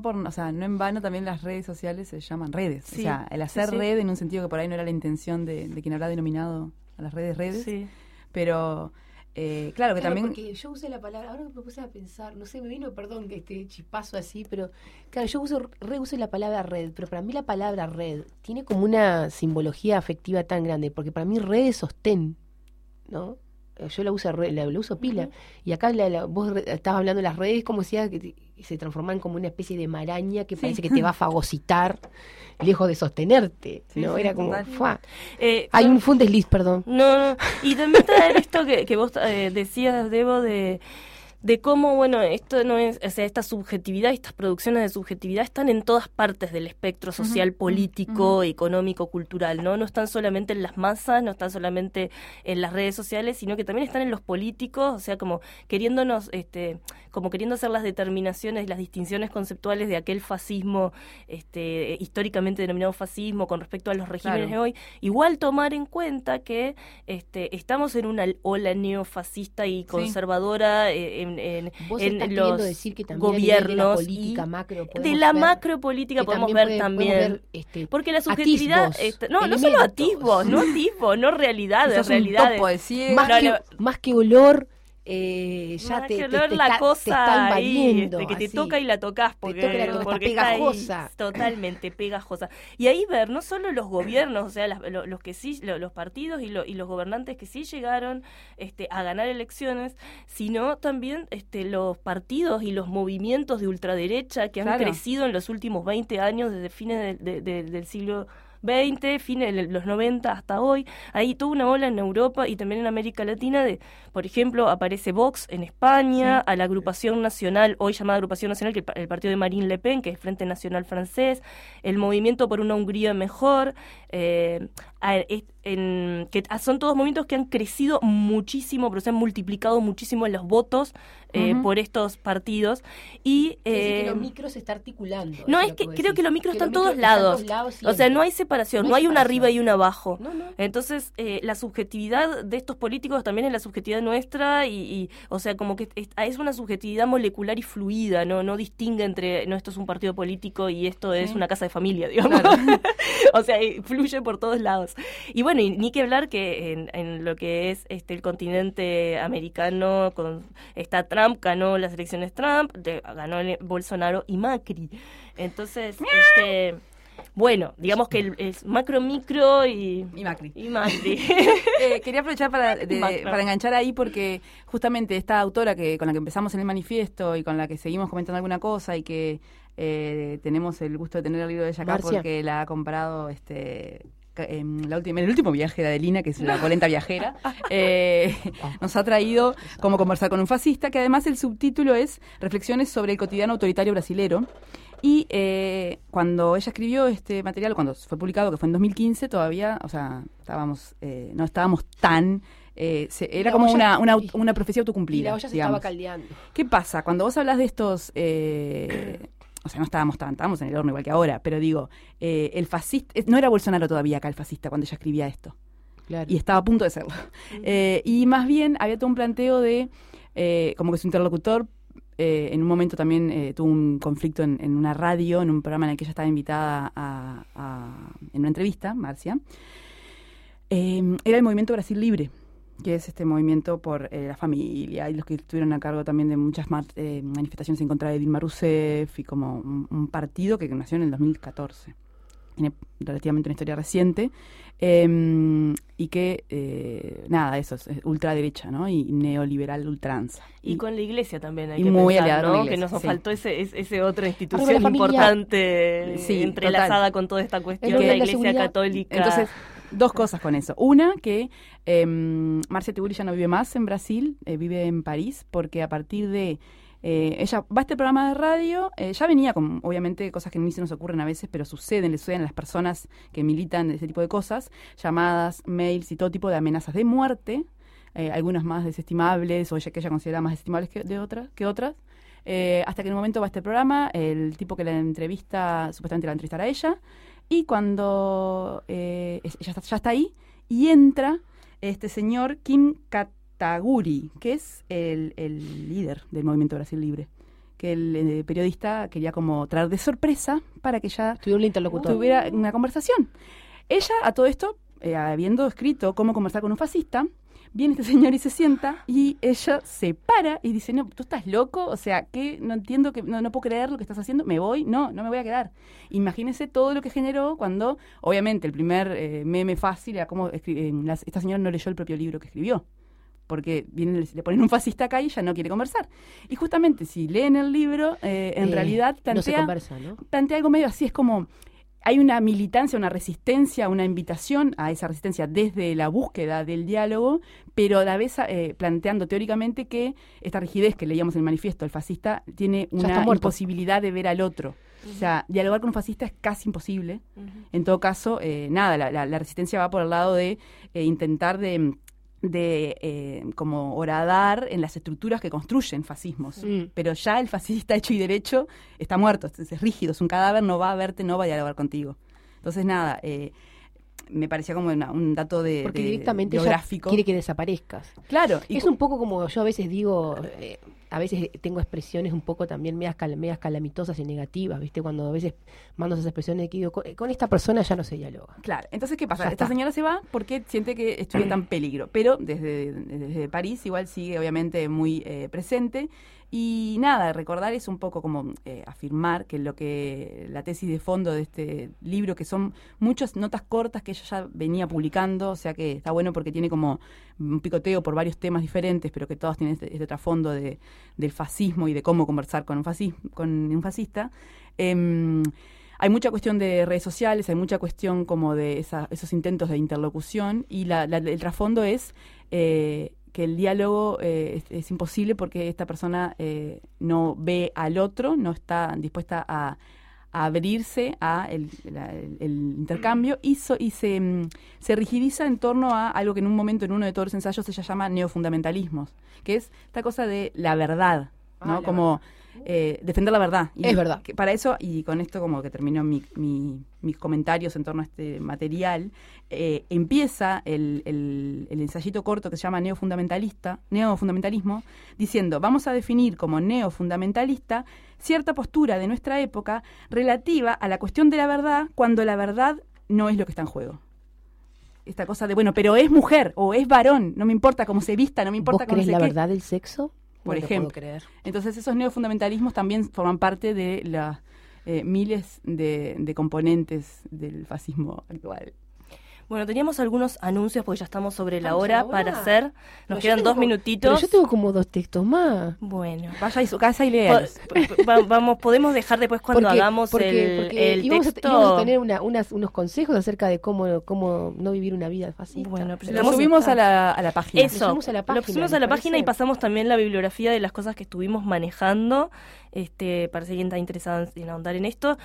en vano también las redes sociales se llaman redes. O sea, el hacer red en un sentido que por ahí no era la intención de quien habrá denominado a las redes. Sí. Pero claro que también... Porque yo usé la palabra, ahora me puse a pensar, no sé, me vino, perdón, este chispazo así, pero claro, yo reusé la palabra red, pero para mí la palabra red tiene como una simbología afectiva tan grande, porque para mí red es sostén, ¿no? Yo la uso pila, y acá vos estabas hablando de las redes como decía que se transforman como una especie de maraña que parece que te va a fagocitar lejos de sostenerte, ¿no? Era como hay un desliz, perdón. No, y también traer esto que vos decías, Debo, de cómo, bueno, esto no es, o sea, esta subjetividad, estas producciones de subjetividad están en todas partes del espectro social, político, económico, cultural, ¿no? No están solamente en las masas, no están solamente en las redes sociales, sino que también están en los políticos, o sea, como queriéndonos, como queriendo hacer las determinaciones, las distinciones conceptuales de aquel fascismo, históricamente denominado fascismo, con respecto a los regímenes de hoy. Igual tomar en cuenta que estamos en una ola neofascista y conservadora, Vos en estás los decir que también gobiernos de la macropolítica podemos ver también porque la subjetividad no solo atisbos, no realidades, más que olor, ya te está invadiendo, de que te toca y la tocas porque está pegajosa, totalmente pegajosa. Y ahí ver no solo los gobiernos, o sea, los que sí, los partidos y los gobernantes que sí llegaron a ganar elecciones, sino también los partidos y los movimientos de ultraderecha que han crecido en los últimos 20 años, desde fines del siglo 20, fines de los 90 hasta hoy. Hay toda una ola en Europa y también en América Latina por ejemplo, aparece Vox en España, a la agrupación nacional, hoy llamada agrupación nacional, que el partido de Marine Le Pen, que es Frente Nacional Francés, el movimiento por una Hungría mejor, que son todos movimientos que han crecido muchísimo, pero se han multiplicado muchísimo en los votos por estos partidos. Y que lo micro se está articulando. No, es que creo que lo micro está en todos lados. O sea, no hay separación, no hay una arriba y una abajo. No. Entonces, la subjetividad de estos políticos también es la subjetividad nuestra y o sea, como que es una subjetividad molecular y fluida, no distingue entre, esto es un partido político y esto es una casa de familia, digamos. Claro. O sea, fluye por todos lados. Y bueno, y ni que hablar que en lo que es el continente americano, está Trump, ganó las elecciones Trump, ganó Bolsonaro y Macri. Entonces, bueno, digamos que el macro-micro y Macri. Quería aprovechar para enganchar ahí porque justamente esta autora con la que empezamos en el manifiesto y con la que seguimos comentando alguna cosa y que tenemos el gusto de tener el libro de ella acá porque la ha comprado en el último viaje de Adelina, que es la polenta viajera, nos ha traído como conversar con un fascista, que además el subtítulo es Reflexiones sobre el cotidiano autoritario brasilero. Y cuando ella escribió este material, cuando fue publicado, que fue en 2015, todavía, o sea, no estábamos tan era como una profecía autocumplida. Y la olla se digamos. estaba caldeando. ¿Qué pasa? Cuando vos hablas de estos... o sea, no estábamos en el horno igual que ahora, pero digo, el fascista... No era Bolsonaro todavía acá el fascista cuando ella escribía esto. Claro. Y estaba a punto de serlo. Y más bien había todo un planteo de... como que su interlocutor... en un momento también tuvo un conflicto en una radio, en un programa en el que ella estaba invitada en una entrevista, Marcia. Era el Movimiento Brasil Libre, que es este movimiento por la familia y los que estuvieron a cargo también de muchas manifestaciones en contra de Dilma Rousseff y como un partido que nació en el 2014. Tiene relativamente una historia reciente y que, nada, eso es ultraderecha, ¿no? Y neoliberal ultranza. Y con la iglesia también hay y que muy pensar, aliado, ¿no? Iglesia, Que nos sí. faltó ese otra institución importante entrelazada con toda esta cuestión, la iglesia católica. Entonces, dos cosas con eso. Una, que Marcia Tiburi ya no vive más en Brasil, vive en París, porque a partir de... ella va a este programa de radio, ya venía con, obviamente, cosas que ni se nos ocurren a veces, pero le suceden a las personas que militan de ese tipo de cosas, llamadas, mails y todo tipo de amenazas de muerte, algunas más desestimables, o que ella considera más desestimables que otras, hasta que en un momento va a este programa, el tipo que la entrevista, supuestamente la entrevistará a ella, y cuando ella ya está ahí, y entra este señor Kim Kataguiri, que es el líder del Movimiento Brasil Libre, que el periodista quería como traer de sorpresa para que ella tuviera una conversación. Ella, a todo esto, habiendo escrito cómo conversar con un fascista, viene este señor y se sienta, y ella se para y dice, no, ¿tú estás loco? O sea, ¿qué? No entiendo, no puedo creer lo que estás haciendo, me voy, no me voy a quedar. Imagínense todo lo que generó cuando, obviamente, el primer meme fácil era como esta señora no leyó el propio libro que escribió, porque le ponen un fascista acá y ella no quiere conversar. Y justamente, si leen el libro, en realidad no se conversa, ¿no? plantea algo medio así, es como... Hay una militancia, una resistencia, una invitación a esa resistencia desde la búsqueda del diálogo, pero a la vez planteando teóricamente que esta rigidez que leíamos en el manifiesto, el fascista, tiene una imposibilidad de ver al otro. O sea, dialogar con un fascista es casi imposible. En todo caso, la resistencia va por el lado de intentar de como horadar en las estructuras que construyen fascismos. Pero ya el fascista hecho y derecho está muerto, es rígido, es un cadáver, no va a verte, no va a dialogar contigo. Entonces, nada, me parecía como un dato porque directamente biográfico. Quiere que desaparezcas. Claro. Es un poco como yo a veces digo... a veces tengo expresiones un poco también medias calamitosas y negativas, ¿viste? Cuando a veces mando esas expresiones que digo, con esta persona ya no se dialoga. Claro, entonces, ¿qué pasa? Esta señora se va porque siente que estuvo en tan peligro, pero desde París igual sigue obviamente muy presente. Y nada, recordar es un poco como afirmar que la tesis de fondo de este libro, que son muchas notas cortas que ella ya venía publicando, o sea que está bueno porque tiene como un picoteo por varios temas diferentes, pero que todos tienen este trasfondo del fascismo y de cómo conversar con un fascista. Hay mucha cuestión de redes sociales, hay mucha cuestión como de esos intentos de interlocución, y el trasfondo es... que el diálogo es imposible porque esta persona no ve al otro, no está dispuesta a abrirse a el intercambio y se rigidiza en torno a algo que en un momento, en uno de todos los ensayos, ella llama neofundamentalismos, que es esta cosa de la verdad, ¿no? Como defender la verdad. Y es verdad. Que para eso, y con esto como que termino mis comentarios en torno a este material, empieza el ensayito corto que se llama neofundamentalismo, diciendo, vamos a definir como neofundamentalista cierta postura de nuestra época relativa a la cuestión de la verdad cuando la verdad no es lo que está en juego. Esta cosa de, bueno, pero es mujer o es varón, no me importa cómo se vista, no me importa cómo se... ¿Vos crees la verdad del sexo? Por ejemplo. Puedo creer. Entonces esos neofundamentalismos también forman parte de las miles de componentes del fascismo actual. Bueno, teníamos algunos anuncios porque ya estamos sobre la hora para hacer. Nos quedan 2 minutitos. Pero yo tengo como 2 textos más. Bueno. Vaya a su casa y léalos. Podemos dejar después cuando hagamos el texto. Íbamos a tener unos consejos acerca de cómo no vivir una vida fascista. Bueno, pero lo subimos a la página. Eso, lo subimos a la página y pasamos también la bibliografía de las cosas que estuvimos manejando, para si alguien está interesado en ahondar en esto.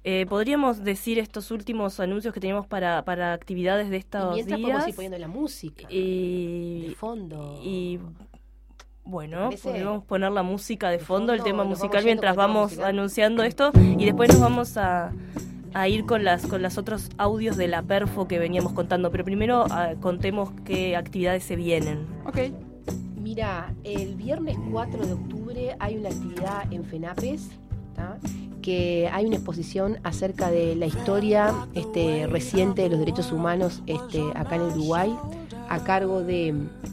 ¿Podríamos decir estos últimos anuncios que tenemos para actividades de estos Y mientras días? podemos ir poniendo la música de fondo. Y bueno, ¿Parece? podemos poner la música de fondo, el tema nos musical, vamos yendo mientras con el tema vamos musical. anunciando esto, y después nos vamos a ir con las otros audios de la Perfo que veníamos contando. Pero primero contemos qué actividades se vienen. Ok. Mira, el viernes 4 de octubre hay una actividad en FENAPES, ¿tá? Que hay una exposición acerca de la historia reciente de los derechos humanos acá en Uruguay, a cargo de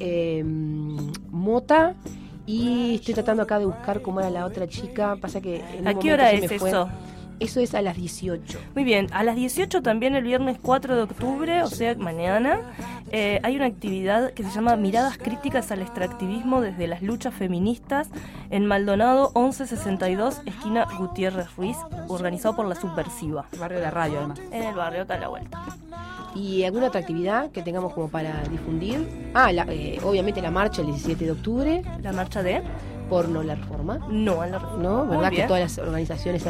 Mota, y estoy tratando acá de buscar cómo era la otra chica. Pasa que en ¿A un qué momento hora se me es fue. eso? Eso es a las 18. Muy bien, a las 18 también el viernes 4 de octubre, o sea, mañana, hay una actividad que se llama Miradas Críticas al Extractivismo desde las Luchas Feministas en Maldonado 1162, esquina Gutiérrez Ruiz, organizado por La Subversiva. El barrio de la radio, además. En el barrio, acá a la vuelta. ¿Y alguna otra actividad que tengamos como para difundir? Obviamente la marcha el 17 de octubre. ¿La marcha de? Por no la reforma. No, a la reforma. ¿No? Muy ¿Verdad bien. que todas las organizaciones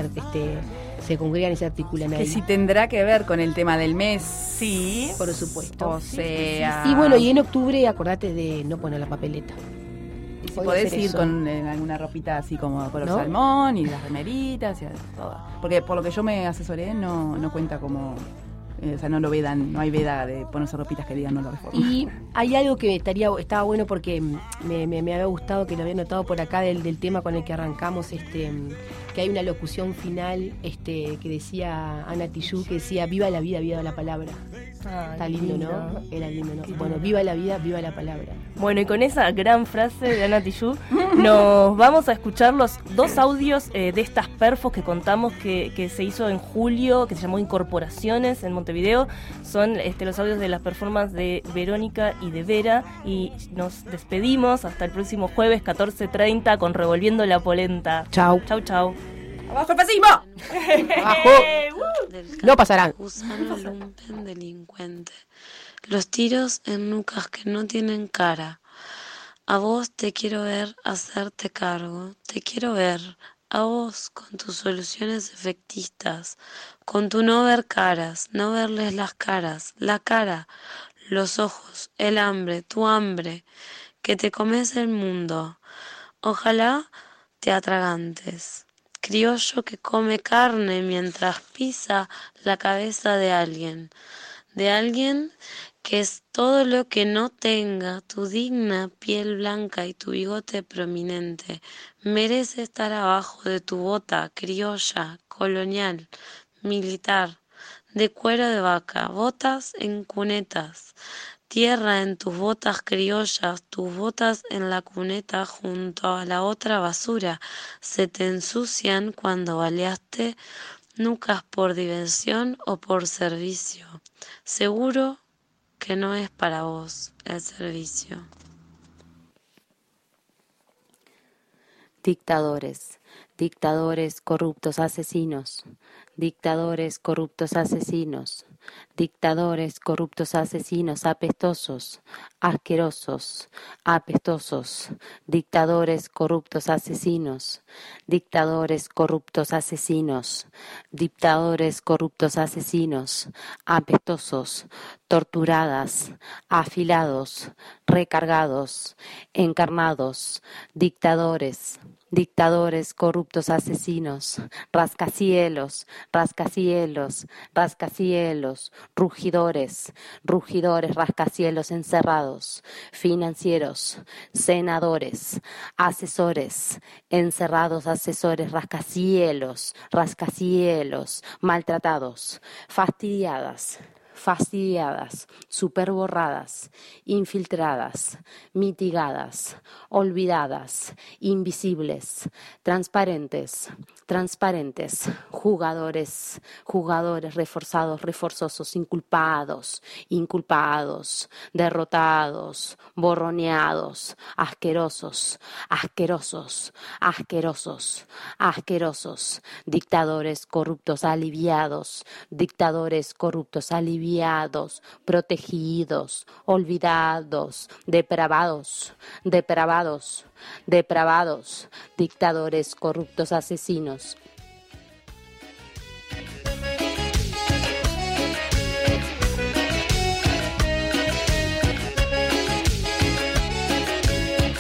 se congregan y se articulan ahí? Que si tendrá que ver con el tema del mes. Sí. Por supuesto. O sea... Y bueno, y en octubre acordate de no poner la papeleta. Y si Podés podés hacer ir eso. con alguna ropita así como color ¿No? salmón y las remeritas y todo. Porque por lo que yo me asesoré no cuenta como... o sea, no lo vedan, no hay veda de ponerse ropitas que digan no lo reforman. Y hay algo que estaba bueno porque me había gustado, que lo había notado por acá del tema con el que arrancamos, que hay una locución final que decía Ana Tijoux, que decía viva la vida, viva la palabra. Está lindo, ¿no? Era lindo, ¿no? Bueno, viva la vida, viva la palabra. Bueno, y con esa gran frase de Ana Tijoux, nos vamos a escuchar los dos audios de estas perfos que contamos que se hizo en julio, que se llamó Incorporaciones en Montevideo. Son los audios de las performances de Verónica y de Vera. Y nos despedimos hasta el próximo jueves 14:30 con Revolviendo la Polenta. Chau. Chau, chau. ¡Abajo el fascismo! ¡Abajo! No pasarán. Gusano lumpen delincuente. Los tiros en nucas que no tienen cara. A vos te quiero ver hacerte cargo. Te quiero ver. A vos con tus soluciones efectistas. Con tu no ver caras. No verles las caras. La cara. Los ojos. El hambre. Tu hambre. Que te comes el mundo. Ojalá te atragantes. Criollo que come carne mientras pisa la cabeza de alguien que es todo lo que no tenga tu digna piel blanca y tu bigote prominente, merece estar abajo de tu bota criolla, colonial, militar, de cuero de vaca, botas en cunetas, tierra en tus botas criollas, tus botas en la cuneta junto a la otra basura, se te ensucian cuando baleaste nucas por diversión o por servicio. Seguro que no es para vos el servicio. Dictadores, dictadores corruptos asesinos, dictadores corruptos asesinos, dictadores corruptos asesinos apestosos, asquerosos, apestosos, dictadores corruptos asesinos, dictadores corruptos asesinos, dictadores corruptos asesinos, apestosos, torturadas, afilados, recargados, encarnados, dictadores, dictadores corruptos asesinos, rascacielos, rascacielos, rascacielos, rugidores, rugidores rascacielos encerrados, financieros, senadores, asesores, encerrados asesores rascacielos, rascacielos, maltratados, fastidiadas, fastidiadas, superborradas, infiltradas, mitigadas, olvidadas, invisibles, transparentes, transparentes, jugadores, jugadores reforzados, reforzosos, inculpados, inculpados, derrotados, borroneados, asquerosos, asquerosos, asquerosos, asquerosos, dictadores corruptos aliviados, dictadores corruptos aliviados, protegidos, olvidados, depravados, depravados, depravados, dictadores corruptos asesinos,